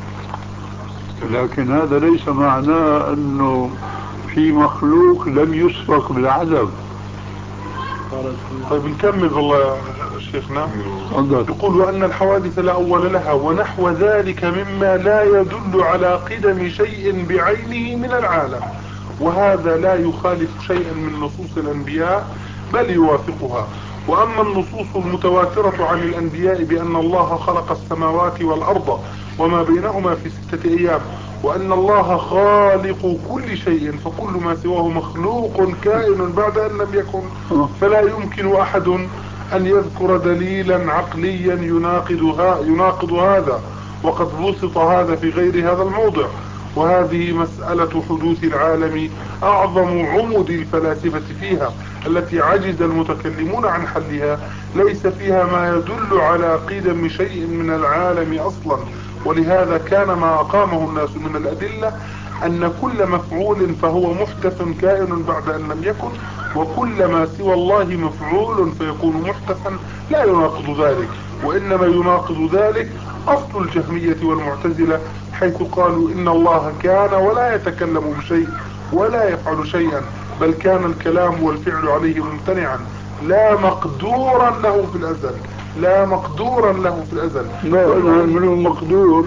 لكن هذا ليس معناه أنه في مخلوق لم يسبق بالعدم. طيب نكمل والله يا شيخ. شيخنا. تفضل. يقول وأن الحوادث لا أول لها ونحو ذلك مما لا يدل على قدم شيء بعينه من العالم، وهذا لا يخالف شيئا من نصوص الأنبياء بل يوافقها. وأما النصوص المتواترة عن الأنبياء بأن الله خلق السماوات والأرض وما بينهما في 6 أيام، وأن الله خالق كل شيء فكل ما سواه مخلوق كائن بعد أن لم يكن، فلا يمكن أحد أن يذكر دليلا عقليا يناقض هذا، وقد بسط هذا في غير هذا الموضع. وهذه مسألة حدوث العالم أعظم عمد الفلاسفة فيها التي عجز المتكلمون عن حلها، ليس فيها ما يدل على قدم شيء من العالم أصلا. ولهذا كان ما أقامه الناس من الأدلة أن كل مفعول فهو محدث كائن بعد أن لم يكن، وكل ما سوى الله مفعول فيكون محدثا لا يناقض ذلك، وإنما يناقض ذلك أصل الجهمية والمعتزلة، حيث قالوا إن الله كان ولا يتكلم بشيء ولا يفعل شيئا، بل كان الكلام والفعل عليه ممتنعا لا مقدورا له في الأزل، لا مقدورا له في الأزل. لا نحن من مقدور.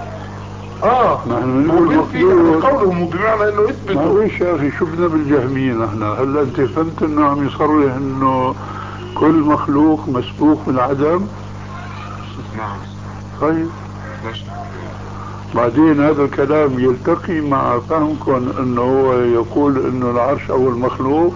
نحن نقول مقدور قولهم بمعنى انه يثبتوا. معلش يا اخي شو بدنا بالجهمية نحن؟ هلا انت فهمت انه عم يصرح انه كل مخلوق مسبوق بالعدم؟ نعم. طيب ماشي. بعدين هذا الكلام يلتقي مع فهمكم انه هو يقول انه العرش اول مخلوق؟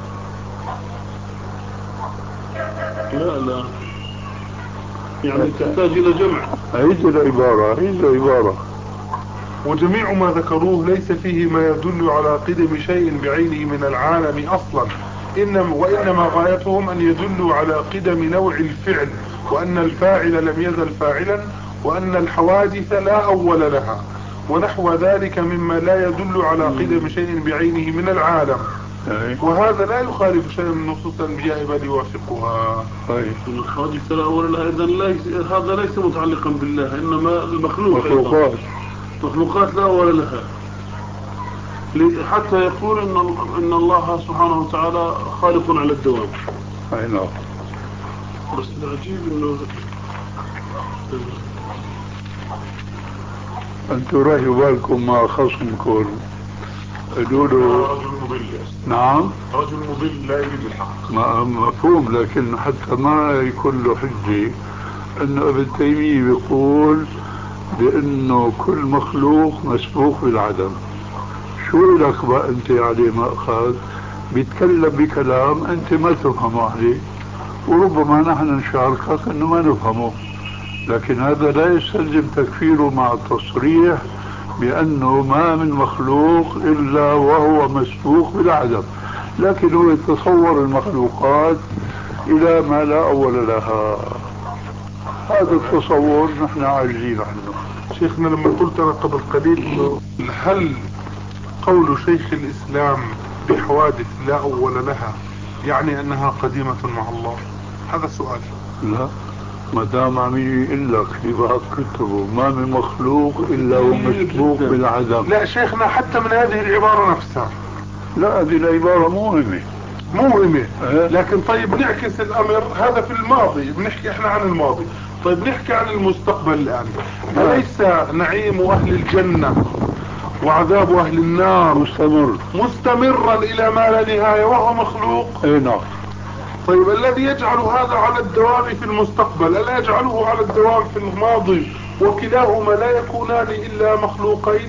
لا يعني تحتاج الى جمع. عيد العبارة. وجميع ما ذكروه ليس فيه ما يدل على قدم شيء بعينه من العالم اصلا، وانما غايتهم ان يدلوا على قدم نوع الفعل، وان الفاعل لم يزل فاعلا، وان الحوادث لا اول لها، ونحو ذلك مما لا يدل على قدم شيء بعينه من العالم. وهذا لا يخالف شيء من نصوص الانبياء بل يوافقها. الحوادث لا اول لها، اذا هذا ليس متعلقا بالله، انما مخلوقات لا اول لها، حتى يقول ان الله سبحانه وتعالى خالق على الدوام. اي نعم. بس العجيب انه انتم رايحوا بالكم مع خصمكم قالوا رجل مضل. نعم رجل مضل لا يريد الحق. مفهوم، لكن حتى ما يكون له حجة انه ابن تيمية بيقول بانه كل مخلوق مسبوق بالعدم. شو لك بقى انت عليه مأخذ؟ بيتكلم بكلام انت ما تفهمه عليه، وربما نحن نشاركك انه ما نفهمه، لكن هذا لا يستلزم تكفيره مع التصريح بأنه ما من مخلوق إلا وهو مسبوق بالعدم، لكن هو يتصور المخلوقات إلى ما لا أول لها. هذا التصور نحن عاجزين عنه. شيخنا لما قلت أنا قبل قليل هل قول شيخ الإسلام بحوادث لا أول لها يعني أنها قديمة مع الله؟ هذا سؤال. لا، ما دام عم يقول لك في بعض كتبه ما من مخلوق الا هو مسبوق بالعدم. لا شيخنا حتى من هذه العبارة نفسها. لا هذه العبارة مهمة. لكن طيب نعكس الامر، هذا في الماضي بنحكي احنا عن الماضي، طيب نحكي عن المستقبل الان. أليس نعيم اهل الجنة وعذاب اهل النار مستمرا الى ما لا نهاية وهو مخلوق؟ اي نعم. طيب الذي يجعل هذا على الدوام في المستقبل ألا يجعله على الدوام في الماضي؟ وكلاهما لا يكونان إلا مخلوقين.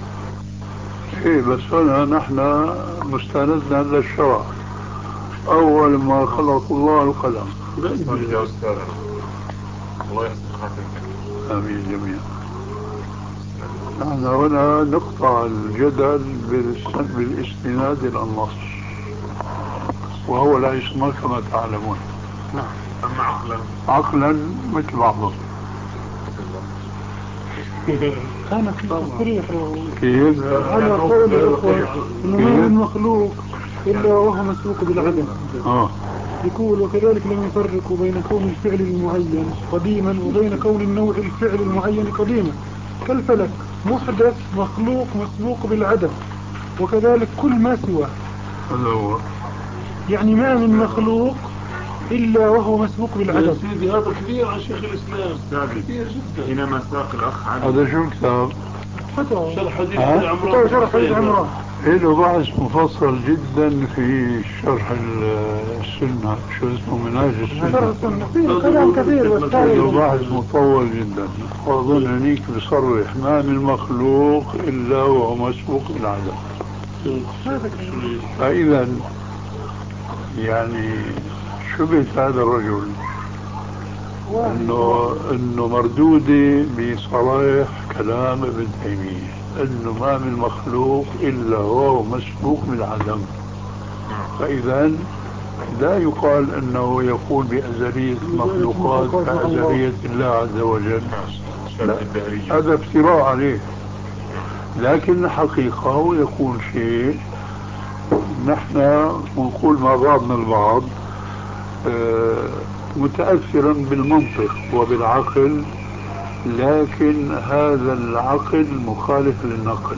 ايه بس هنا نحن مستندنا للشرع. أول ما خلق الله القلم. يا أستاذ الله يحسن خاتمتك. آمين جميعا. نحن هنا نقطع الجدل بالاستناد إلى النص، وهو لا يسمى كما تعلمون. نعم. أما عقلا مثل بعضهم. كان في تصريح كيف؟ على قول الأخوة إنه ما من مخلوق إلا وهو مسبوق بالعدم. يقول وكذلك لم يفرقوا بين كون الفعل المعين قديما وبين كون النوع الفعل المعين قديما، كالفلك محدث مخلوق مسبوق بالعدم، وكذلك كل ما سواه. هذا هو. يعني ما من مخلوق إلا وهو مسبوق يا بالعدم. سيدي هذا كبير عن شيخ الإسلام، أستاذي كبير جدا. حينما ساق الأخ علي هذا شو كتاب؟ فتوى شرح حديث ها؟ عمران فتوى شرح حديث عمران. له بحث مفصل جدا في شرح السنة، شو اسمه منهاج شرح السنة. السنة فيه كلام كثير بس له بحث مطول جدا، وأظن هنيك بصرح ما من مخلوق إلا وهو مسبوق بالعدم. فإذا يعني شبهة هذا الرجل انه مردودة بصريح كلام ابن تيمية انه ما من مخلوق الا هو مسبوق بالعدم. فاذا لا يقال انه يقول بازلية المخلوقات كازلية الله عز وجل، لا، هذا افتراء عليه. لكن الحقيقة هو يقول شيء نحن نقول مع بعضنا البعض متأثرا بالمنطق وبالعقل، لكن هذا العقل مخالف للنقل،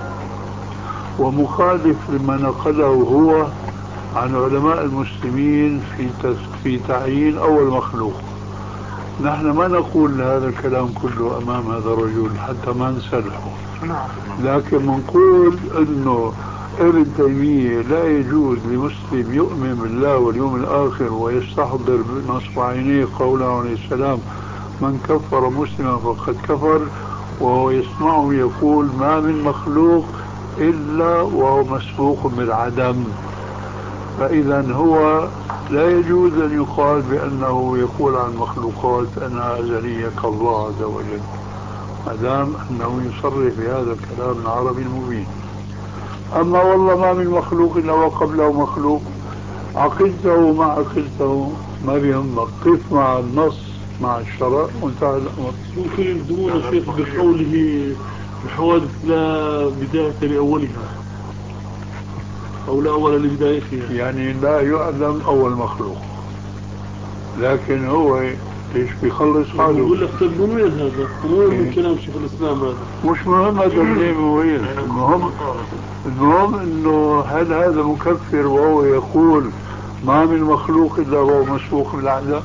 ومخالف لما نقله هو عن علماء المسلمين في تعيين أول مخلوق. نحن ما نقول هذا الكلام كله أمام هذا الرجل حتى ما نسلحه، لكن نقول أنه ابن تيمية لا يجوز لمسلم يؤمن بالله واليوم الآخر ويستحضر بنصب عينيه قوله عليه السلام من كفر مسلما فقد كفر، وهو يسمعه يقول ما من مخلوق إلا وهو مسبوق بالعدم. فإذا هو لا يجوز أن يقال بأنه يقول عن مخلوقات أنها أزلية كالله عز وجل، ما دام أنه يصرح بهذا الكلام العربي المبين. أما والله ما من مخلوق إلا وقبله مخلوق، عقلته ما عقلته ما بيهمك، قف مع النص مع الشرع وانتهى الأمر. ممكن يلزمون الشيخ بقوله الحوادث لا بداية لأولها أو لا أول لبدايتها، يعني لا يعلم أول مخلوق، لكن هو ليش بيخلص حاله؟ يقول لك طيب من وين هذا؟ من وين من كلام شيخ الإسلام هذا؟ مش مهم هذا منين وين، المهم انه هل هذا مكفر وهو يقول ما من مخلوق الا هو مسبوق بالعدم؟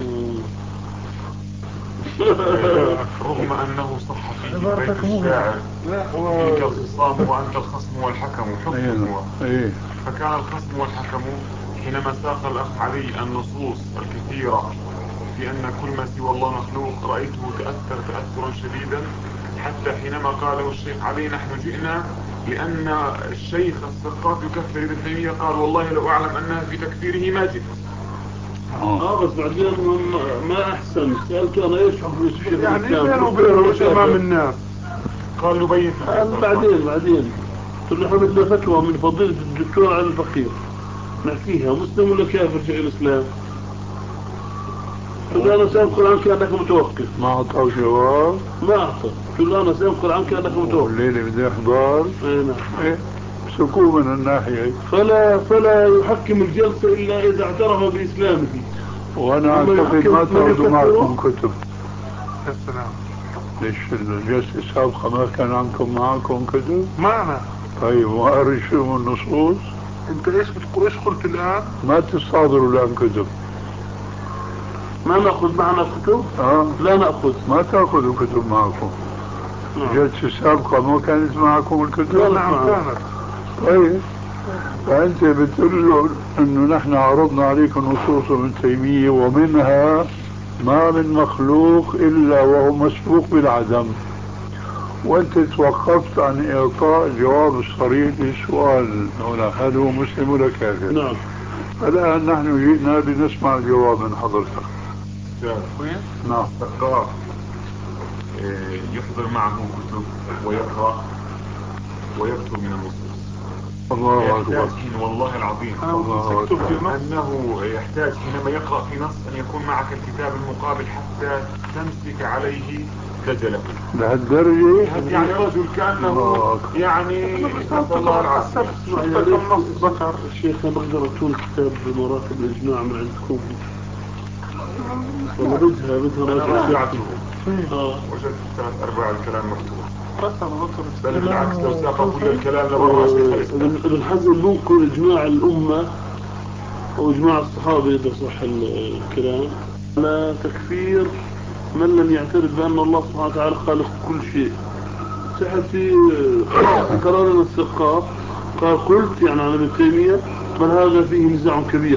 رغم أنه صح في بيت الشاعر تلك الخصام وأنت الخصم والحكم حكم. فكان الخصم والحكم حينما ساق الأخ علي النصوص الكثيرة في أن كل ما سوى الله مخلوق رأيته تأثر تأثرا شديدا، حتى حينما قاله الشيخ علي نحن جئنا لأن الشيخ السقاف يكفر ابن تيمية، قال والله لو أعلم أنها في تكفيره ما جئت. بس بعدين ما أحسن سألته أنا إيش حكم الشيخ يعني بينه وبينه مش أمام الناس، قال نبين في بعدين قلت له حمد له فتوى من فضيلة الدكتور علي الفقير نحكيها مسلم ولا كافر شيخ الإسلام؟ قلت له أنا سأنقل عنك أنك متوقف. ما أعطاه جواب؟ ما أعطى. قلت له أنا سأنقل عنك أنك متوقف. الليلة بدي أحضر. نعم. سكوه من الناحية فلا يحكم الجلسة إلا إذا اعترف بإسلامه. وأنا أعتقد ما تأخذوا معكم كتب. السلام. ليش الجلسة السابقة ما كان معكم كتب؟ معنا. طيب وأرشوا النصوص. أنت إيش قلت الآن؟ ما تستحضروا الآن كتب. ما نأخذ معنا كتب؟ لا نأخذ. ما تأخذوا كتب معكم. الجلسة السابقة ما كانت معكم الكتب؟ لا نعم كانت. طيب فأنت بتقول له أنه نحن عرضنا عليك نصوص ابن تيمية ومنها ما من مخلوق إلا وهو مسبوق بالعدم، وأنت توقفت عن إعطاء الجواب الصريح للسؤال هنا هل هو مسلم ولا كافر؟ نعم. الآن نحن جئنا لنسمع الجواب من حضرتك. نعم. الثقاف يحضر معه كتب ويقرأ ويكتب من النصوص. الله أكبر. والله العظيم أنه يحتاج حينما يقرأ في نص أن يكون معك الكتاب المقابل حتى تمسك عليه دجله. لهالدرجة؟ يعني رجل كأنه يعني الله العظيم. ذكر الشيخ بقدر أتون كتاب مراتب الإجماع من عندكم. والله بدها رجعته. وجدت 3/4 الكلام مكتوب. بل بالعكس لو ساق كل الكلام لبرع شيخ الإسلام. ابن حزم ننقل إجماع الأمة وإجماع الصحابة إذا صح الكلام على تكفير من لم يعترف بأن الله سبحانه وتعالى خالق كل شيء. صحتي قرار السقاف قال قلت يعني على ابن تيمية بل هذا فيه نزاع كبير.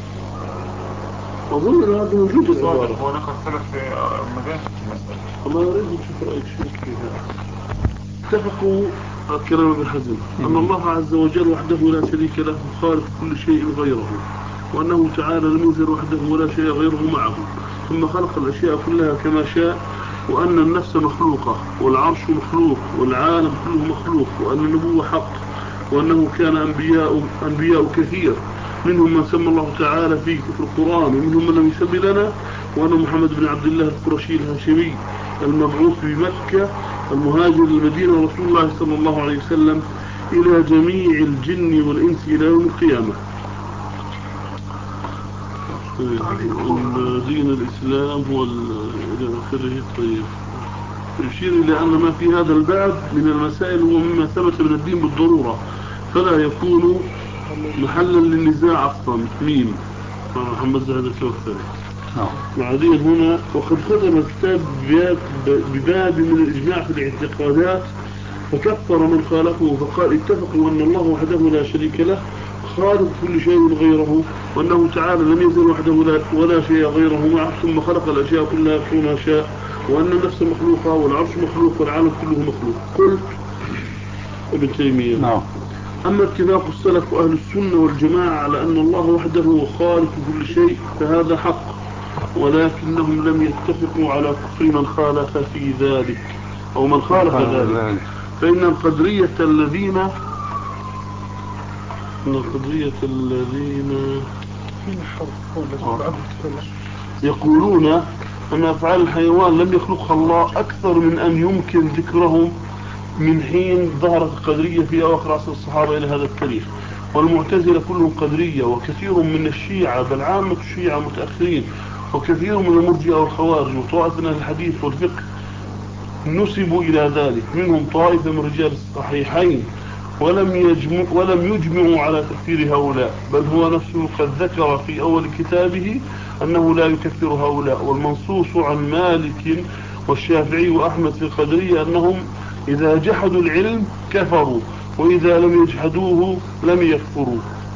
أظن أن هذا موجود العبارة. هو نقل ثلاث مذاهب في المسألة. الله أريد نشوف رأيك شو فيها. اتفقوا كلام ابن حزم أن الله عز وجل وحده لا شريك له خالق كل شيء غيره، وأنه تعالى لم يزل وحده ولا شيء غيره معه، ثم خلق الأشياء كلها كما شاء، وأن النفس مخلوقة والعرش مخلوق والعالم كله مخلوق، وأن النبوة حق، وأنه كان أنبياء كثير منهم من سمى الله تعالى في القرآن ومنهم من لم يسمي لنا، وأن محمد بن عبد الله القرشي الهاشمي المبعوث بمكة المهاجر للمدينة رسول الله صلى الله عليه وسلم إلى جميع الجن والإنس إلى يوم القيامة. دين الإسلام هو إلى آخره. طيب يشير إلى أن ما في هذا الباب من المسائل هو مما ثبت من الدين بالضرورة، فلا يكون محلا للنزاع أصلا. مين؟ محمد زهد الكوثري. بعدين هنا وقد ختم الكتاب بباب من الإجماع في الاعتقادات، فكفر من خالفه فقال اتفقوا أن الله وحده لا شريك له خالق كل شيء غيره، وأنه تعالى لم يزل وحده ولا شيء غيره معه، ثم خلق الأشياء كلها كما شاء، وأن النفس مخلوقة والعرش مخلوق والعالم كله مخلوق. قلت ابن تيمية نعم. أما اتفاق السلف وأهل السنة والجماعة على أن الله وحده هو خالق كل شيء فهذا حق، ولكنهم لم يتفقوا على كفر من خالف في ذلك أو من خالف ذلك. فإن القدرية الذين يقولون أن أفعال الحيوان لم يخلقها الله أكثر من أن يمكن ذكرهم من حين ظهرت القدرية في أواخر عصر الصحابة إلى هذا التاريخ. والمعتزلة كلهم قدرية، وكثير من الشيعة بل عامة الشيعة متأخرين، وكثير من المرجئة والخوارج وطائفة من الحديث والفقه نسبوا إلى ذلك، منهم طائفة من رجال الصحيحين، ولم يجمعوا على تكفير هؤلاء، بل هو نفسه قد ذكر في أول كتابه أنه لا يكفر هؤلاء. والمنصوص عن مالك والشافعي وأحمد في القدرية أنهم إذا جحدوا العلم كفروا، وإذا لم يجحدوه لم يكفروا.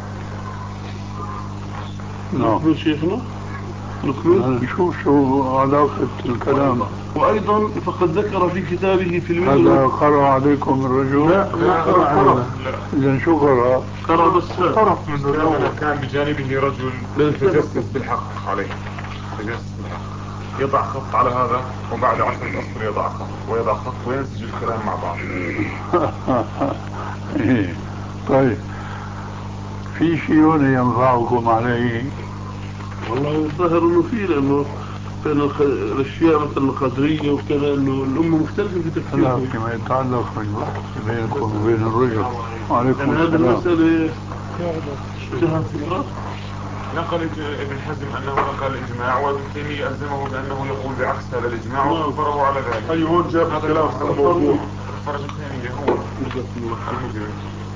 نعم شيخنا نشوف شو علاقة الكلام. وأيضا فقد ذكر في كتابه في المدن. هذا قرأ عليكم الرجل؟ لا قرأ علينا. إذن شو قرأ؟ قرأ بس طرف من الرجل. كان بجانبه رجل يتجسس بالحق عليه، يتجسس بالحق، يضع خط على هذا وبعد 10 أسطر يضع خط ويضع خط وينسج الكلام مع بعض. طيب في شيء هنا ينفعكم عليه؟ والله الظاهر انه فيه، لانه بين الاشياء مثل القدريه وكذا انه الامه مختلفه في تفكيرها فيما يتعلق بالبحث بينكم وبين الرجل. وعليكم يعني هذه المساله نقل ابن حزم انه نقل الاجماع، وابن تيمية ألزمه بانه يقول بعكس هذا الاجماع وكفره على ذلك. اي هون جاب الكلام على الموضوع. الفرج الثاني هو المجرم.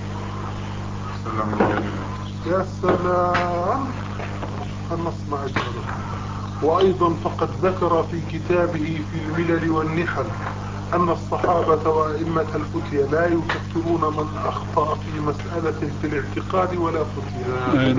يا سلام النص مع أجمله. وأيضا فقد ذكر في كتابه في الملل والنحل أن الصحابة وأئمة الفتية لا يكفرون من أخطأ في مسألة في الاعتقاد ولا فتية.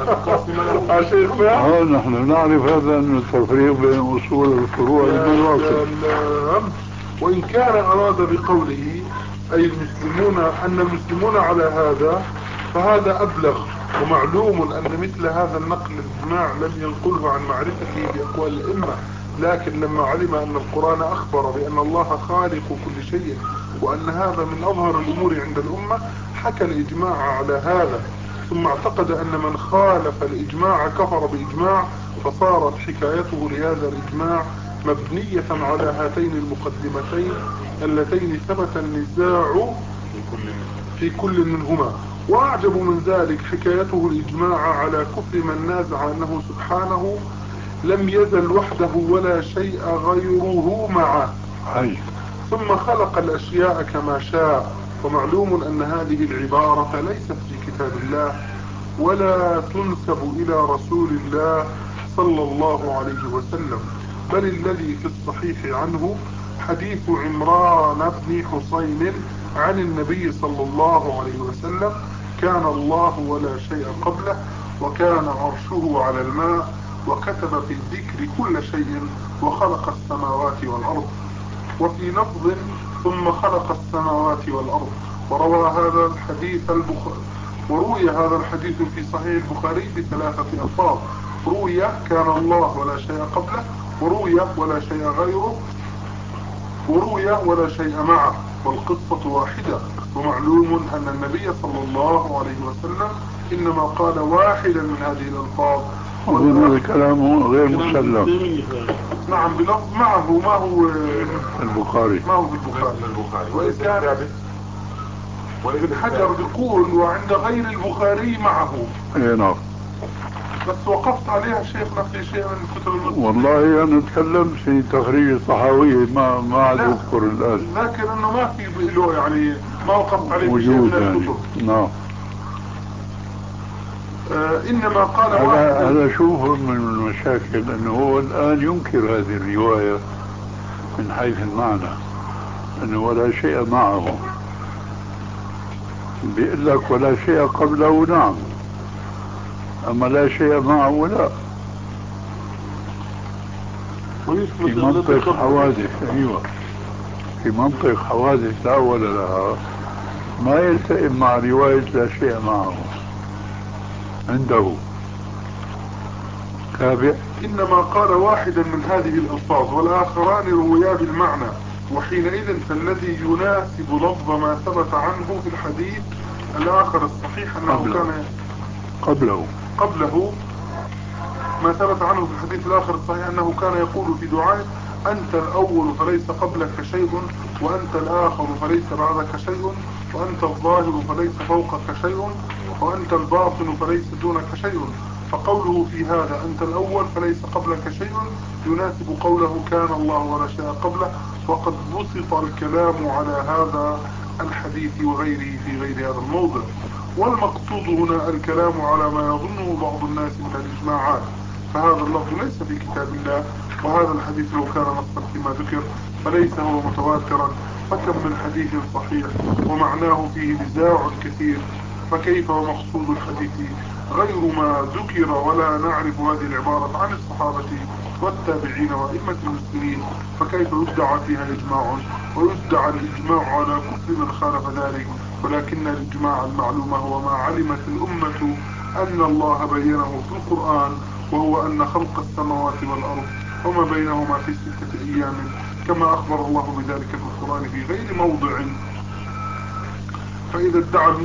نحن نعرف هذا أن التفريق بين أصول الفروع والمواقف. وإن كان أراد بقوله أي المسلمون أن المسلمون على هذا فهذا أبلغ. ومعلوم أن مثل هذا النقل الإجماع لم ينقله عن معرفته بأقوال الأئمة، لكن لما علم أن القرآن أخبر بأن الله خالق كل شيء وأن هذا من أظهر الأمور عند الأمة حكى الإجماع على هذا، ثم اعتقد أن من خالف الإجماع كفر بإجماع، فصارت حكايته لهذا الإجماع مبنية على هاتين المقدمتين اللتين ثبت النزاع في كل منهما. وأعجب من ذلك حكايته الإجماع على كفر من نازع أنه سبحانه لم يزل وحده ولا شيء غيره معه، ثم خلق الأشياء كما شاء. ومعلوم أن هذه العبارة ليست في كتاب الله ولا تنسب إلى رسول الله صلى الله عليه وسلم، بل الذي في الصحيح عنه حديث عمران بن حسين عن النبي صلى الله عليه وسلم: كان الله ولا شيء قبله، وكان عرشه على الماء، وكتب في الذكر كل شيء، وخلق السماوات والأرض. وفي لفظ: ثم خلق السماوات والأرض. وروي هذا الحديث في صحيح البخاري ب3 ألفاظ: روي كان الله ولا شيء قبله، وروي ولا شيء غيره، وروي ولا شيء معه، والقصة واحدة. ومعلوم أن النبي صلى الله عليه وسلم إنما قال واحدا من هذه الألفاظ. أظن هذا كلامه غير مسلم. نعم، بلفظ معه، ما هو البخاري، ما هو بالبخاري. وإن كان ابن حجر يقول وعند غير البخاري معه. اي نعم. بس وقفت عليها شيخنا في شيء من كتب المسلمين. والله انا تكلمت في تخريج الطحاوية، ما عاد اذكر الان، لكن انه ما في له يعني ما وقفت عليه في شيء من الكتب. نعم. انما قال هذا شوف من المشاكل انه هو الان ينكر هذه الرواية من حيث المعنى، انه ولا شيء معه. بيقول لك ولا شيء قبله، نعم، اما لا شيء معه لا. في منطق حوادث، ايوه، في منطق حوادث لا أول لها، ما يلتئم مع رواية لا شيء معه عنده. تابع. إنما قال واحدا من هذه الألفاظ، والآخران رويا بالمعنى، وحينئذ فالذي يناسب لفظ ما ثبت عنه في الحديث الآخر الصحيح أنه كان قبله ما ثبت عنه في الحديث الآخر الصحيح أنه كان يقول في دعائه: أنت الأول فليس قبلك شيء، وأنت الآخر فليس بعدك شيء، وأنت الظاهر فليس فوقك شيء، وأنت الباطن فليس دونك شيء. فقوله في هذا أنت الأول فليس قبلك شيء يناسب قوله كان الله ولا شيء قبله، وقد بسط الكلام على هذا الحديث وغيره في غير هذا الموضع. والمقصود هنا الكلام على ما يظنه بعض الناس من الإجماعات، فهذا اللفظ ليس في كتاب الله، وهذا الحديث لو كان نصا فيما ذكر فليس هو متواترا، فكم من حديث صحيح ومعناه فيه نزاع كثير، فكيف ومقصود الحديث غير ما ذكر؟ ولا نعرف هذه العبارة عن الصحابة والتابعين وأئمة المسلمين، فكيف يدعى فيها إجماع ويدعى الإجماع على كل من خالف ذلك؟ ولكن الإجماع المعلوم هو ما علمت الأمة أن الله بينه في القرآن، وهو أن خلق السماوات والأرض وما بينهما في 6 أيام، كما أخبر الله بذلك في القرآن في غير موضع. فإذا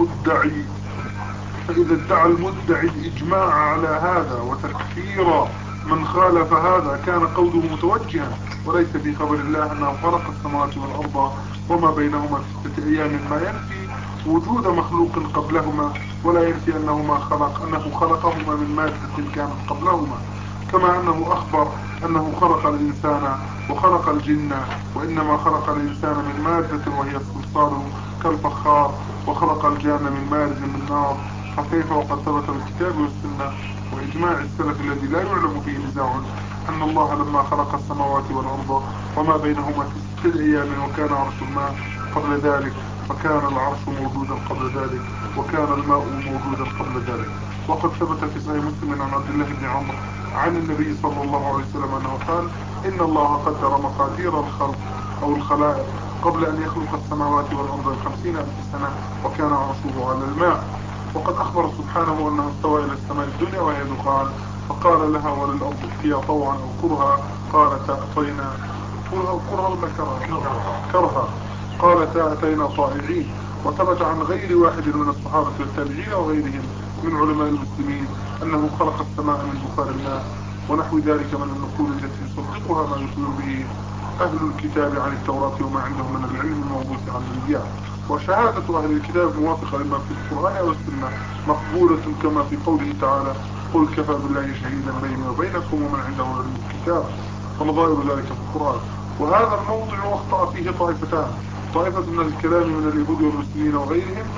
ادعى المدعي الإجماع على هذا وتكفير من خالف هذا كان قوله متوجها، وليس في خبر الله أنه خلق السماوات والأرض وما بينهما في 6 أيام، ما ينفي وجود مخلوق قبلهما، ولا ينفي أنه خلقهما من مادة كانت قبلهما، كما أنه أخبر أنه خلق الإنسان وخلق الجن، وإنما خلق الإنسان من مادة وهي الصلصال كالفخار، وخلق الجان من مارج من نار. فكيف وقد ثبت بالكتاب والسنة وإجماع السلف الذي لا يعلم فيه نزاع أن الله لما خلق السماوات والأرض وما بينهما في 6 أيام وكان عرش الماء قبل ذلك، فكان العرش موجودا قبل ذلك، وكان الماء موجودا قبل ذلك. وقد ثبت في صحيح مسلم عن عبد الله بن عمرو عن النبي صلى الله عليه وسلم أنه قال: إن الله قدر مقادير الخلق أو الخلائق قبل أن يخلق السماوات والأرض 50,000 سنة، وكان عرشه على الماء. وقد أخبر سبحانه أنه استوى إلى السماء الدنيا وهي دخان، فقال لها وللأرض ائتيا طوعا أو كرها، قالتا أتينا كرها ولا كرها، قالتا أتينا طائعين. وثبت عن غير واحد من الصحابة والتابعين وغيرهم من علماء المسلمين أنه خلق السماء من بخار الماء، ونحو ذلك من النقول التي يصدقها ما يخبر به أهل الكتاب عن التوراة وما عندهم من العلم الموضوع عن الأنبياء. وشهادة أهل الكتاب موافقة لما في القرآن والسنة مقبولة، كما في قوله تعالى: قل كفى بالله شهيدا بيني وبينكم ومن عنده علم الكتاب، ونظائر ذلك في القرآن. وهذا الموضع أخطأ فيه طائفتان: طائفة من الكلام من اليهود والمسلمين وغيرهم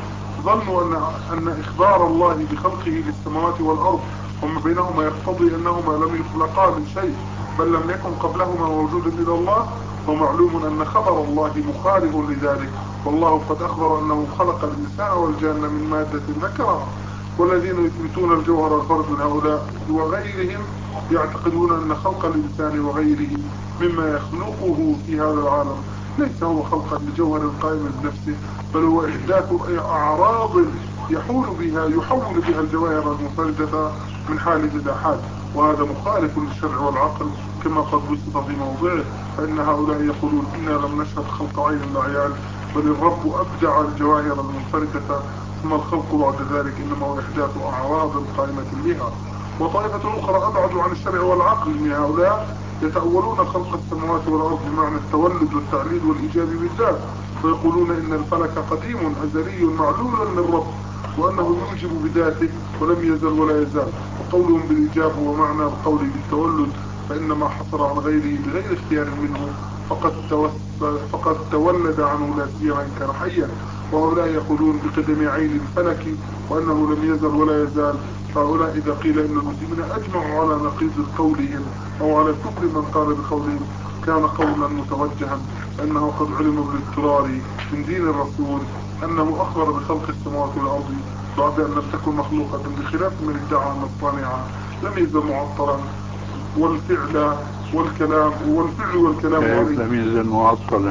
ظنوا أن إخبار الله بخلقه للسماوات والأرض وما بينهما يقتضي أنهما لم يخلقا من شيء بل لم يكن قبلهما موجودا إلى الله، ومعلوم أن خبر الله مخالف لذلك، والله قد أخبر أنه خلق الإنسان والجان من مادة ذكرها. والذين يثبتون الجوهر الفرد من هؤلاء وغيرهم يعتقدون أن خلق الإنسان وغيره مما يخلقه في هذا العالم ليس هو خلقا لجوهر قائم بنفسه، بل هو إحداث أعراض يحول بها الجواهر المنفردة من حال إلى حال، وهذا مخالف للشرع والعقل كما قد بسط في موضعه. فإن هؤلاء يقولون إنا لم نشهد خلق عين العيان، بل الرب أبدع الجواهر المنفردة، ثم الخلق بعد ذلك إنما هو إحداث أعراض قائمة بها. وطائفة أخرى أبعد عن الشرع والعقل من هؤلاء يتأولون خلق السماوات والأرض بمعنى التولد والتعليل والإيجاب بالذات، ويقولون إن الفلك قديم أزلي معلول للرب، وأنه يوجب بذاته ولم يزل ولا يزال. وقولهم بالإيجاب هو معنى القول بالتولد، فإنما حصل عن غيره بغير اختيار منه فقد تولد عنه لا سيما كان حيا. وهؤلاء يقولون بقدم عين الفلك وأنه لم يزل ولا يزال. فهؤلاء إذا قيل إن المسلمين أجمعوا على نقيض قولهم أو على كفر من قال بقولهم كان قولا متوجها، أنه قد علم بالاضطرار من دين الرسول أنه أخبر بخلق السماوات والأرض بعد أن لم تكن مخلوقة، بخلاف من ادعى أن الصانع لم يزل معطلا والفعل والكلام لم يزل معطلا.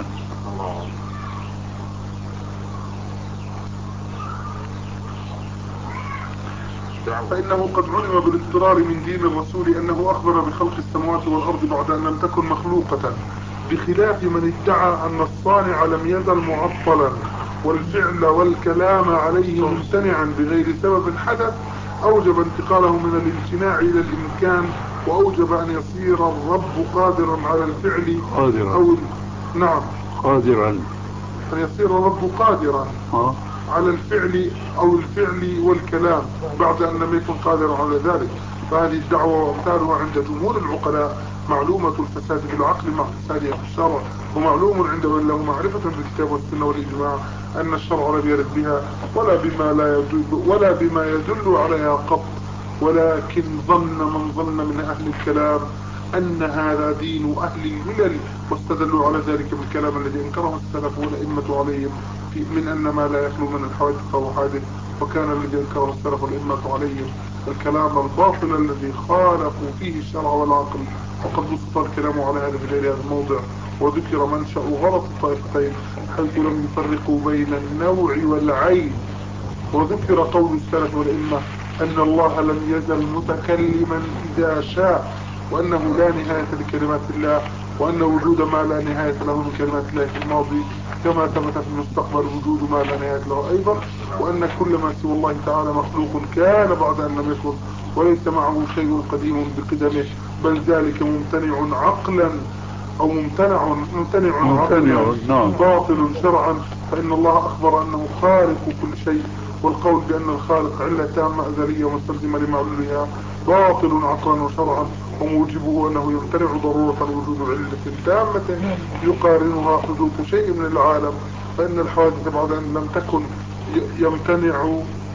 فإنه قد علم بالاضطرار من دين الرسول أنه أخبر بخلق السماوات والأرض بعد أن لم تكن مخلوقة، بخلاف من ادعى أن الصانع لم يزل معطلا والفعل والكلام عليه ممتنعا بغير سبب حدث أوجب انتقاله من الامتناع إلى الإمكان، وأوجب أن يصير الرب قادرا على الفعل قادرا أن يصير الرب قادرا على الفعل أو الفعل والكلام بعد أن لم يكن قادرا على ذلك. فهذه الدعوة وأمثالها عند جمهور العقلاء معلومة الفساد بالعقل مع فسادها في الشرع، ومعلوم عند من له معرفة بالكتاب والسنة والإجماع أن الشرع لم يرد بها ولا بما يدل عليها قط، ولكن من ظن من أهل الكلام أن هذا دين أهل الملل، واستدلوا على ذلك بالكلام الذي انكره السلف والأئمة عليهم من أن ما لا يخلو من الحوادث فهو حادث، وكان الذي انكره السلف والأئمة عليهم الكلام الباطل الذي خالفوا فيه الشرع والعقل. وقد بسط الكلام على هذا في غير هذا الموضع، وذكر منشأ غلط الطائفتين حيث لم يفرقوا بين النوع والعين. وذكر قول السلف والأئمة أن الله لم يزل متكلما إذا شاء، وأنه لا نهاية لكلمات الله، وأن وجود ما لا نهاية له من كلمات الله في الماضي كما ثبت في المستقبل وجود ما لا نهاية له أيضا، وأن كل ما سوى الله تعالى مخلوق كان بعد أن لم يكن، وليس معه شيء قديم بقدمه، بل ذلك ممتنع عقلا أو ممتنع عقلا باطل شرعا. فإن الله أخبر أنه خالق كل شيء، والقول بأن الخالق علة تامة أزلية مستلزمة لمعلولها باطل عقلا وشرعا، وموجبه أنه يمتنع ضرورة وجود علة تامة يقارنها حدوث شيء من العالم. فإن الحوادث بعد أن لم تكن يمتنع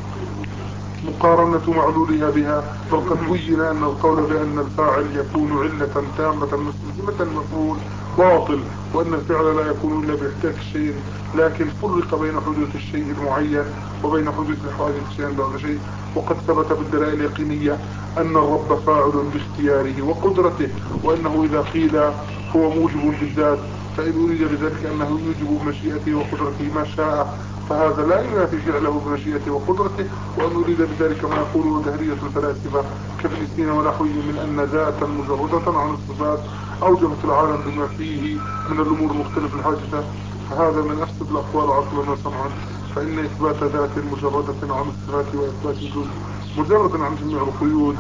مقارنة معلولها بها، بل قد بين أن القول بأن الفاعل يكون علة تامة مستلزمة المفعول باطل، وأن الفعل لا يكون إلا باحتاج شيء، لكن فرق بين حدوث الشيء المعين وبين حدوث الحوادث شيئا بعد شيء. وقد ثبت بالدلائل اليقينية أن الرب فاعل باختياره وقدرته، وأنه إذا قيل هو موجب بالذات فإن أريد بذلك أنه يوجب بمشيئته وقدرته ما شاء، فهذا لا ينافي فعله بمشيئته وقدرته. وأن أريد بذلك ما يقوله دهرية الفلاسفة كابن سينا ونحوه من أن ذاتا مجردة عن الصفات أوجبت العالم بما فيه من الأمور المختلفة الحادثة، فهذا من أفسد الأقوال عقلا وسمعا. فإن إثبات ذات مجردة عن الصفات وإثبات وجود مجرد عن جميع القيود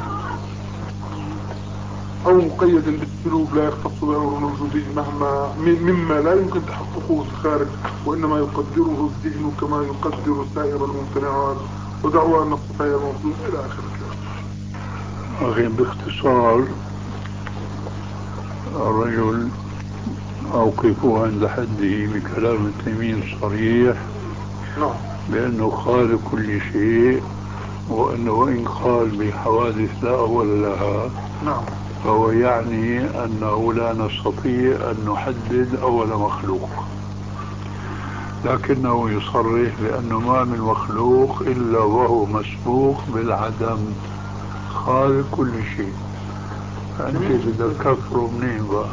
أو مقيد بالسلوب لا يختص بأمر وجودي مما لا يمكن تحققه في الخارج، وإنما يقدره الذهن كما يقدر سائر الممتنعات، ودعوى أن الصفات موجود إلى آخر الكلام. أخي باختصار الرجل أوقفه عند حده بكلام تيمي صريح بأنه خالق كل شيء، وأنه وإن قال بحوادث لا أول لها نعم. فهو يعني أنه لا نستطيع أن نحدد أول مخلوق، لكنه يصرح بأنه ما من مخلوق إلا وهو مسبوق بالعدم، خالق كل شيء. فأنت بدك تكفره منين بقى؟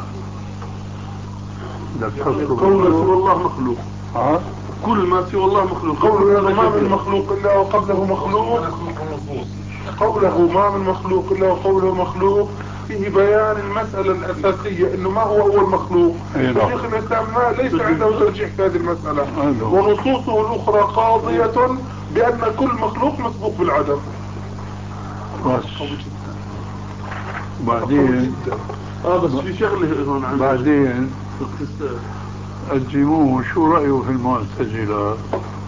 بدك تكفره كل ما سوى الله مخلوق. كل ما سوى الله مخلوق. قوله ما من مخلوق إلا وقبله مخلوق، قوله ما من مخلوق إلا وقبله مخلوق فيه بيان المسألة الأساسية إنه ما هو أول مخلوق. شيخ الإسلام ليس عنده ترجيح في هذه المسألة، ونصوصه الأخرى قاضية بأن كل مخلوق مسبوق بالعدم. بس بعدين بس في شغله هون عندنا. بعدين ألزموه شو رأيه في المعتزلة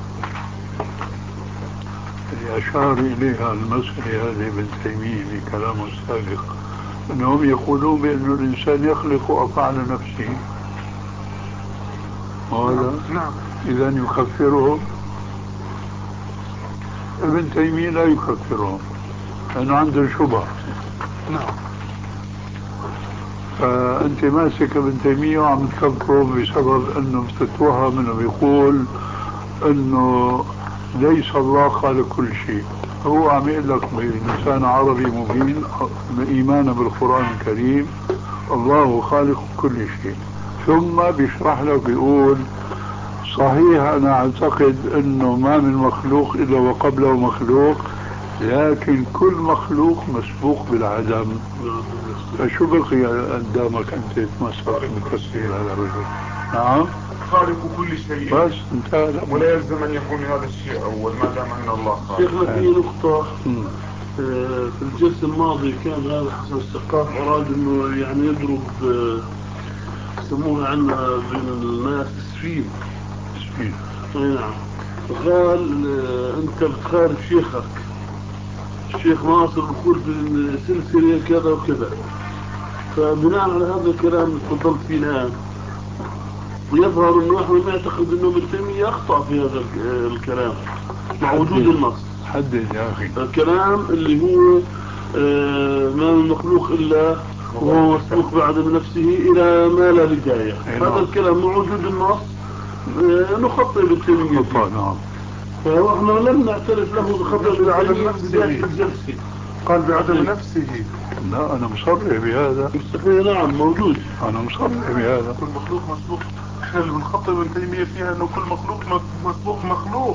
اللي أشار إليها المسألة هذه ابن تيمية في كلامه السابق، أنهم يقولون بأن الإنسان يخلق أفعال نفسه. نعم. إذا يكفرهم؟ ابن تيمية لا يكفرهم لأنه عنده شبهة. نعم. فأنت ماسك ابن تيمية وعم تكفره بسبب أنه بتتوهم أنه بيقول أنه ليس الله خالق كل شيء. هو عم يقول لك بلسان عربي مبين إيمانا بالقرآن الكريم الله خالق كل شيء، ثم بيشرح لك بيقول صحيح أنا أعتقد أنه ما من مخلوق إلا وقبله مخلوق، لكن كل مخلوق مسبوق بالعدم. فشو بقي قدامك أنت تتمسك بتفسير هذا الرجل؟ نعم، خالق كل شيء بس انتهى. ولا يلزم أن يكون هذا الشيء أول ما دام أن الله خالق. شيخنا في نقطة في الجلسة الماضي كان هذا حسن السقاف أراد أنه يعني يضرب يسموها عنا بين الناس سفين. نعم. فقال أنت بتخالف شيخك الشيخ ناصر بيقول بالسلسلة كذا وكذا، فبناء على هذا الكلام اللي تفضلت فيه الآن ويظهر انه احنا نعتقد انه ابن تيمية اخطأ في هذا الكلام مع وجود النص. حدد يا اخي. الكلام اللي هو ما من مخلوق الا وهو مسبوق بعدم نفسه الى ما لا بداية. هذا الكلام مع وجود النص نخطئ ابن تيمية. نعم. فاحنا لم نعترف له بخطأ بعدم نفسه. قال بعدم نفسه. لا أنا مصرح بهذا. نعم موجود. أنا مصرح بهذا. كل مخلوق مسبوق. احنا اللي بنخطئ ابن تيمية فيها انه كل مخلوق مسبوق مخلوق.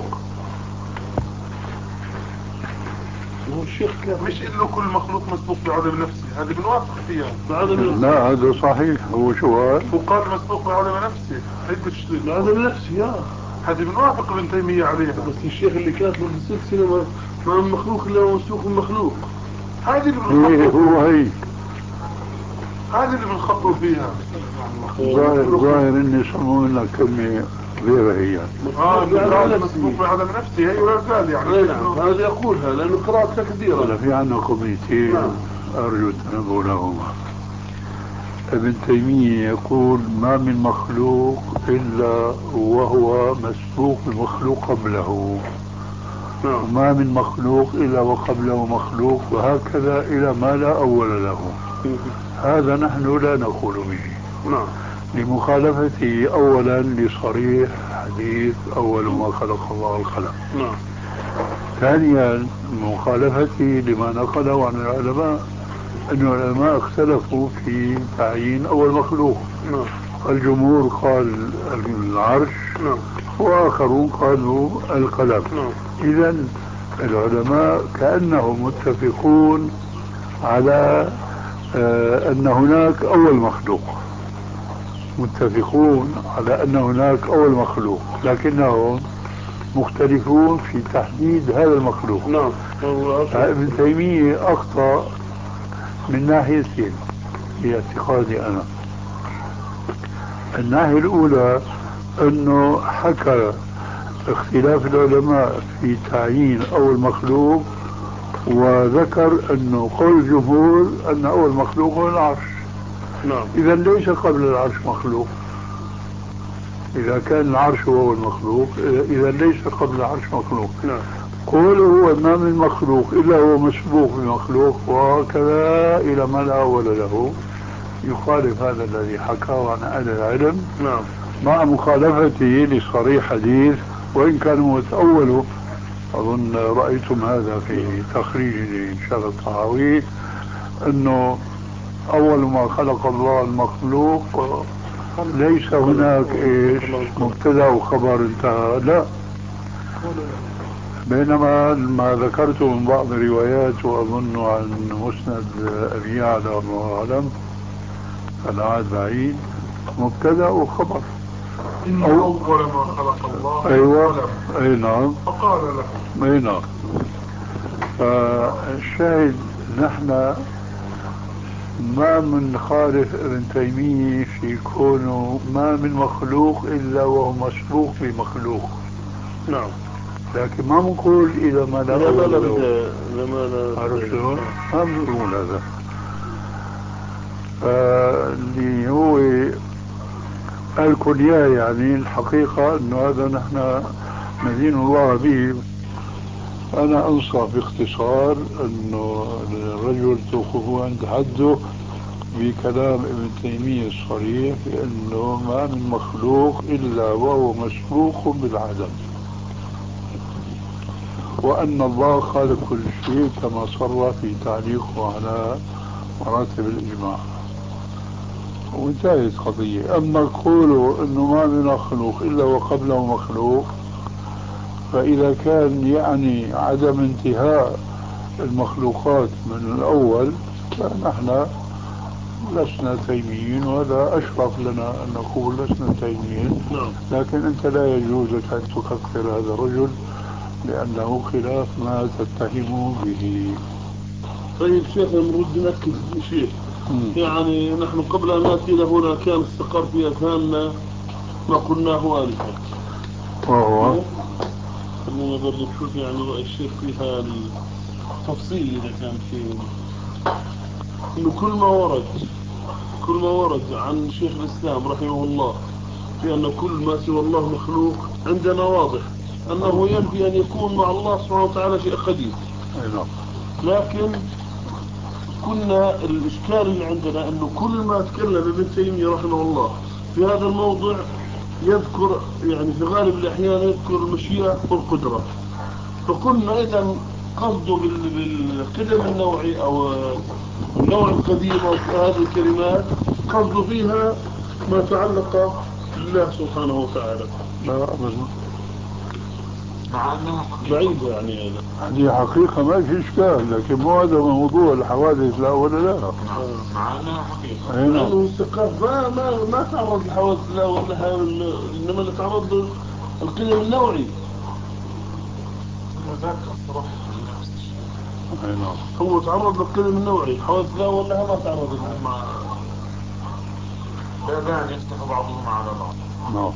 والشيخ مش انه كل مخلوق مسبوق بعدم نفسه، هذه بنوافق فيها. لا هذا صحيح. هو شو قال؟ وقال مسبوق بعدم نفسه. بعدم نفسه هذه بنوافق ابن تيمية عليها. بس الشيخ اللي كاتبه بالسلسلة ما مخلوق الا مسبوق المخلوق. هذه اللي بنخطئ. هي هذه اللي بنخطئ فيها. ظاهر اني سمعوا لنا كلمة غير هي. مسبوق بعدم نفسه هي ولا زال يعني. نعم هذا يقولها لأنه قراءة كثيرة. في عنا قضيتين أرجو التنبه لهما. ابن تيمية يقول ما من مخلوق إلا وهو مسبوق بمخلوق قبله، وما من مخلوق إلا وقبله مخلوق، وهكذا إلى ما لا أول له. هذا نحن لا نقول به. لمخالفته أولا لصريح حديث أول ما خلق الله الخلق. ثانيا مخالفته لما نقله عن العلماء أن العلماء اختلفوا في تعيين أول مخلوق. الجمهور قال العرش وآخرون قالوا القلم. إذا العلماء كأنهم متفقون على أن هناك أول مخلوق، متفقون على أن هناك أول مخلوق، لكنهم مختلفون في تحديد هذا المخلوق. ابن تيمية أخطأ من ناحيتين في اعتقادي أنا. الناحية الأولى أنه حكى اختلاف العلماء في تعيين أول مخلوق، وذكر أنه قول الجمهور أن أول مخلوق هو العرش. إذا ليس قبل العرش مخلوق. إذا كان العرش هو المخلوق إذا ليس قبل العرش مخلوق. نعم. قوله هو ما من مخلوق إلا هو مسبوق بمخلوق وهكذا إلى ما لا أول له، يخالف هذا الذي حكاه عن أهل العلم. نعم. مع مخالفته لصريح حديث وإن كان متأوله. أظن رأيتم هذا في تخريج لشرح الطحاوي، أنه أول ما خلق الله المخلوق ليس هناك إيش مبتدأ وخبر انتهى، لا. بينما ما ذكرته من بعض الروايات وأظن عن مسند أبي يعلى الله أعلم فالعاد بعيد مبتدأ وخبر. إن أول ما خلق الله أيوة. أي نعم. فقال له. أي نعم. فالشاهد نحن ما منخالف ابن تيمية في كونه ما من مخلوق إلا وهو مسبوق بمخلوق. نعم. لكن ما بنقول إذا ما لا أول له. عرفت شلون؟ ما بنقول هذا. اللي هو الكلية يعني الحقيقة أنه هذا نحن ندين الله به. أنا أنصح باختصار أنه الرجل توقفوا عند حده بكلام ابن تيمية الصريح بأنه ما من مخلوق إلا وهو مسبوق بالعدم، وأن الله خالق كل شيء كما صرح في تعليقه على مراتب الإجماع، وانتهت قضية. أما قوله أنه ما من مخلوق إلا وقبله مخلوق، فإذا كان يعني عدم انتهاء المخلوقات من الأول فنحن لسنا تيميين، وهذا أشرف لنا أن نقول لسنا تيميين. لكن أنت لا يجوز لك أن تكفر هذا الرجل لأنه خلاف ما تتهم به. طيب شيخ نرد نأكد شيء. يعني نحن قبل أن نأتي لهنا كان استقر في أذهاننا ما قلناه آنفا، وهو خلينا نقول نشوف يعني رأي الشيخ فيها التفصيل إذا كان فيه، إنه كل ما ورد عن شيخ الإسلام رحمه الله في أن كل ما سوى الله مخلوق عندنا واضح أنه ينفي أن يكون مع الله سبحانه وتعالى شيء قديم. لكن كنا الإشكال اللي عندنا أنه كل ما تكلم ابن تيمية رحمه الله في هذا الموضوع يذكر يعني في غالب الأحيان يذكر المشيئة والقدرة، فقلنا إذا قصده بالقدم النوعي أو النوع القديم أو هذه الكلمات قصده فيها ما تعلق بالله سبحانه وتعالى. لا أبدا، مع أنها بعيدة يعني هذه حقيقة ما في إشكال، لكن مو هذا موضوع الحوادث لا ولا لا. مع أنها حقيقة. لأنه استقاف ما تعرض لحوادث لا ولا، إنما اللي تعرض القدم النوعي. ذاك الصراحة هو تعرض للقدم النوعي، حوادث لا ولا ما تعرض لهم. بابان يفتح بعضهم على بعض. نعم.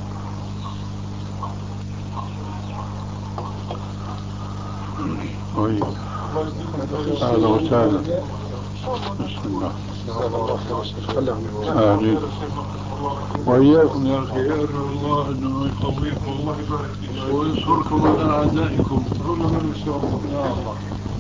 طيب أهلا وسهلا، بسم الله. آمين وإياكم يا أخي، أرجو الله أنه يقويكم وينصركم على أعدائكم. يا الله.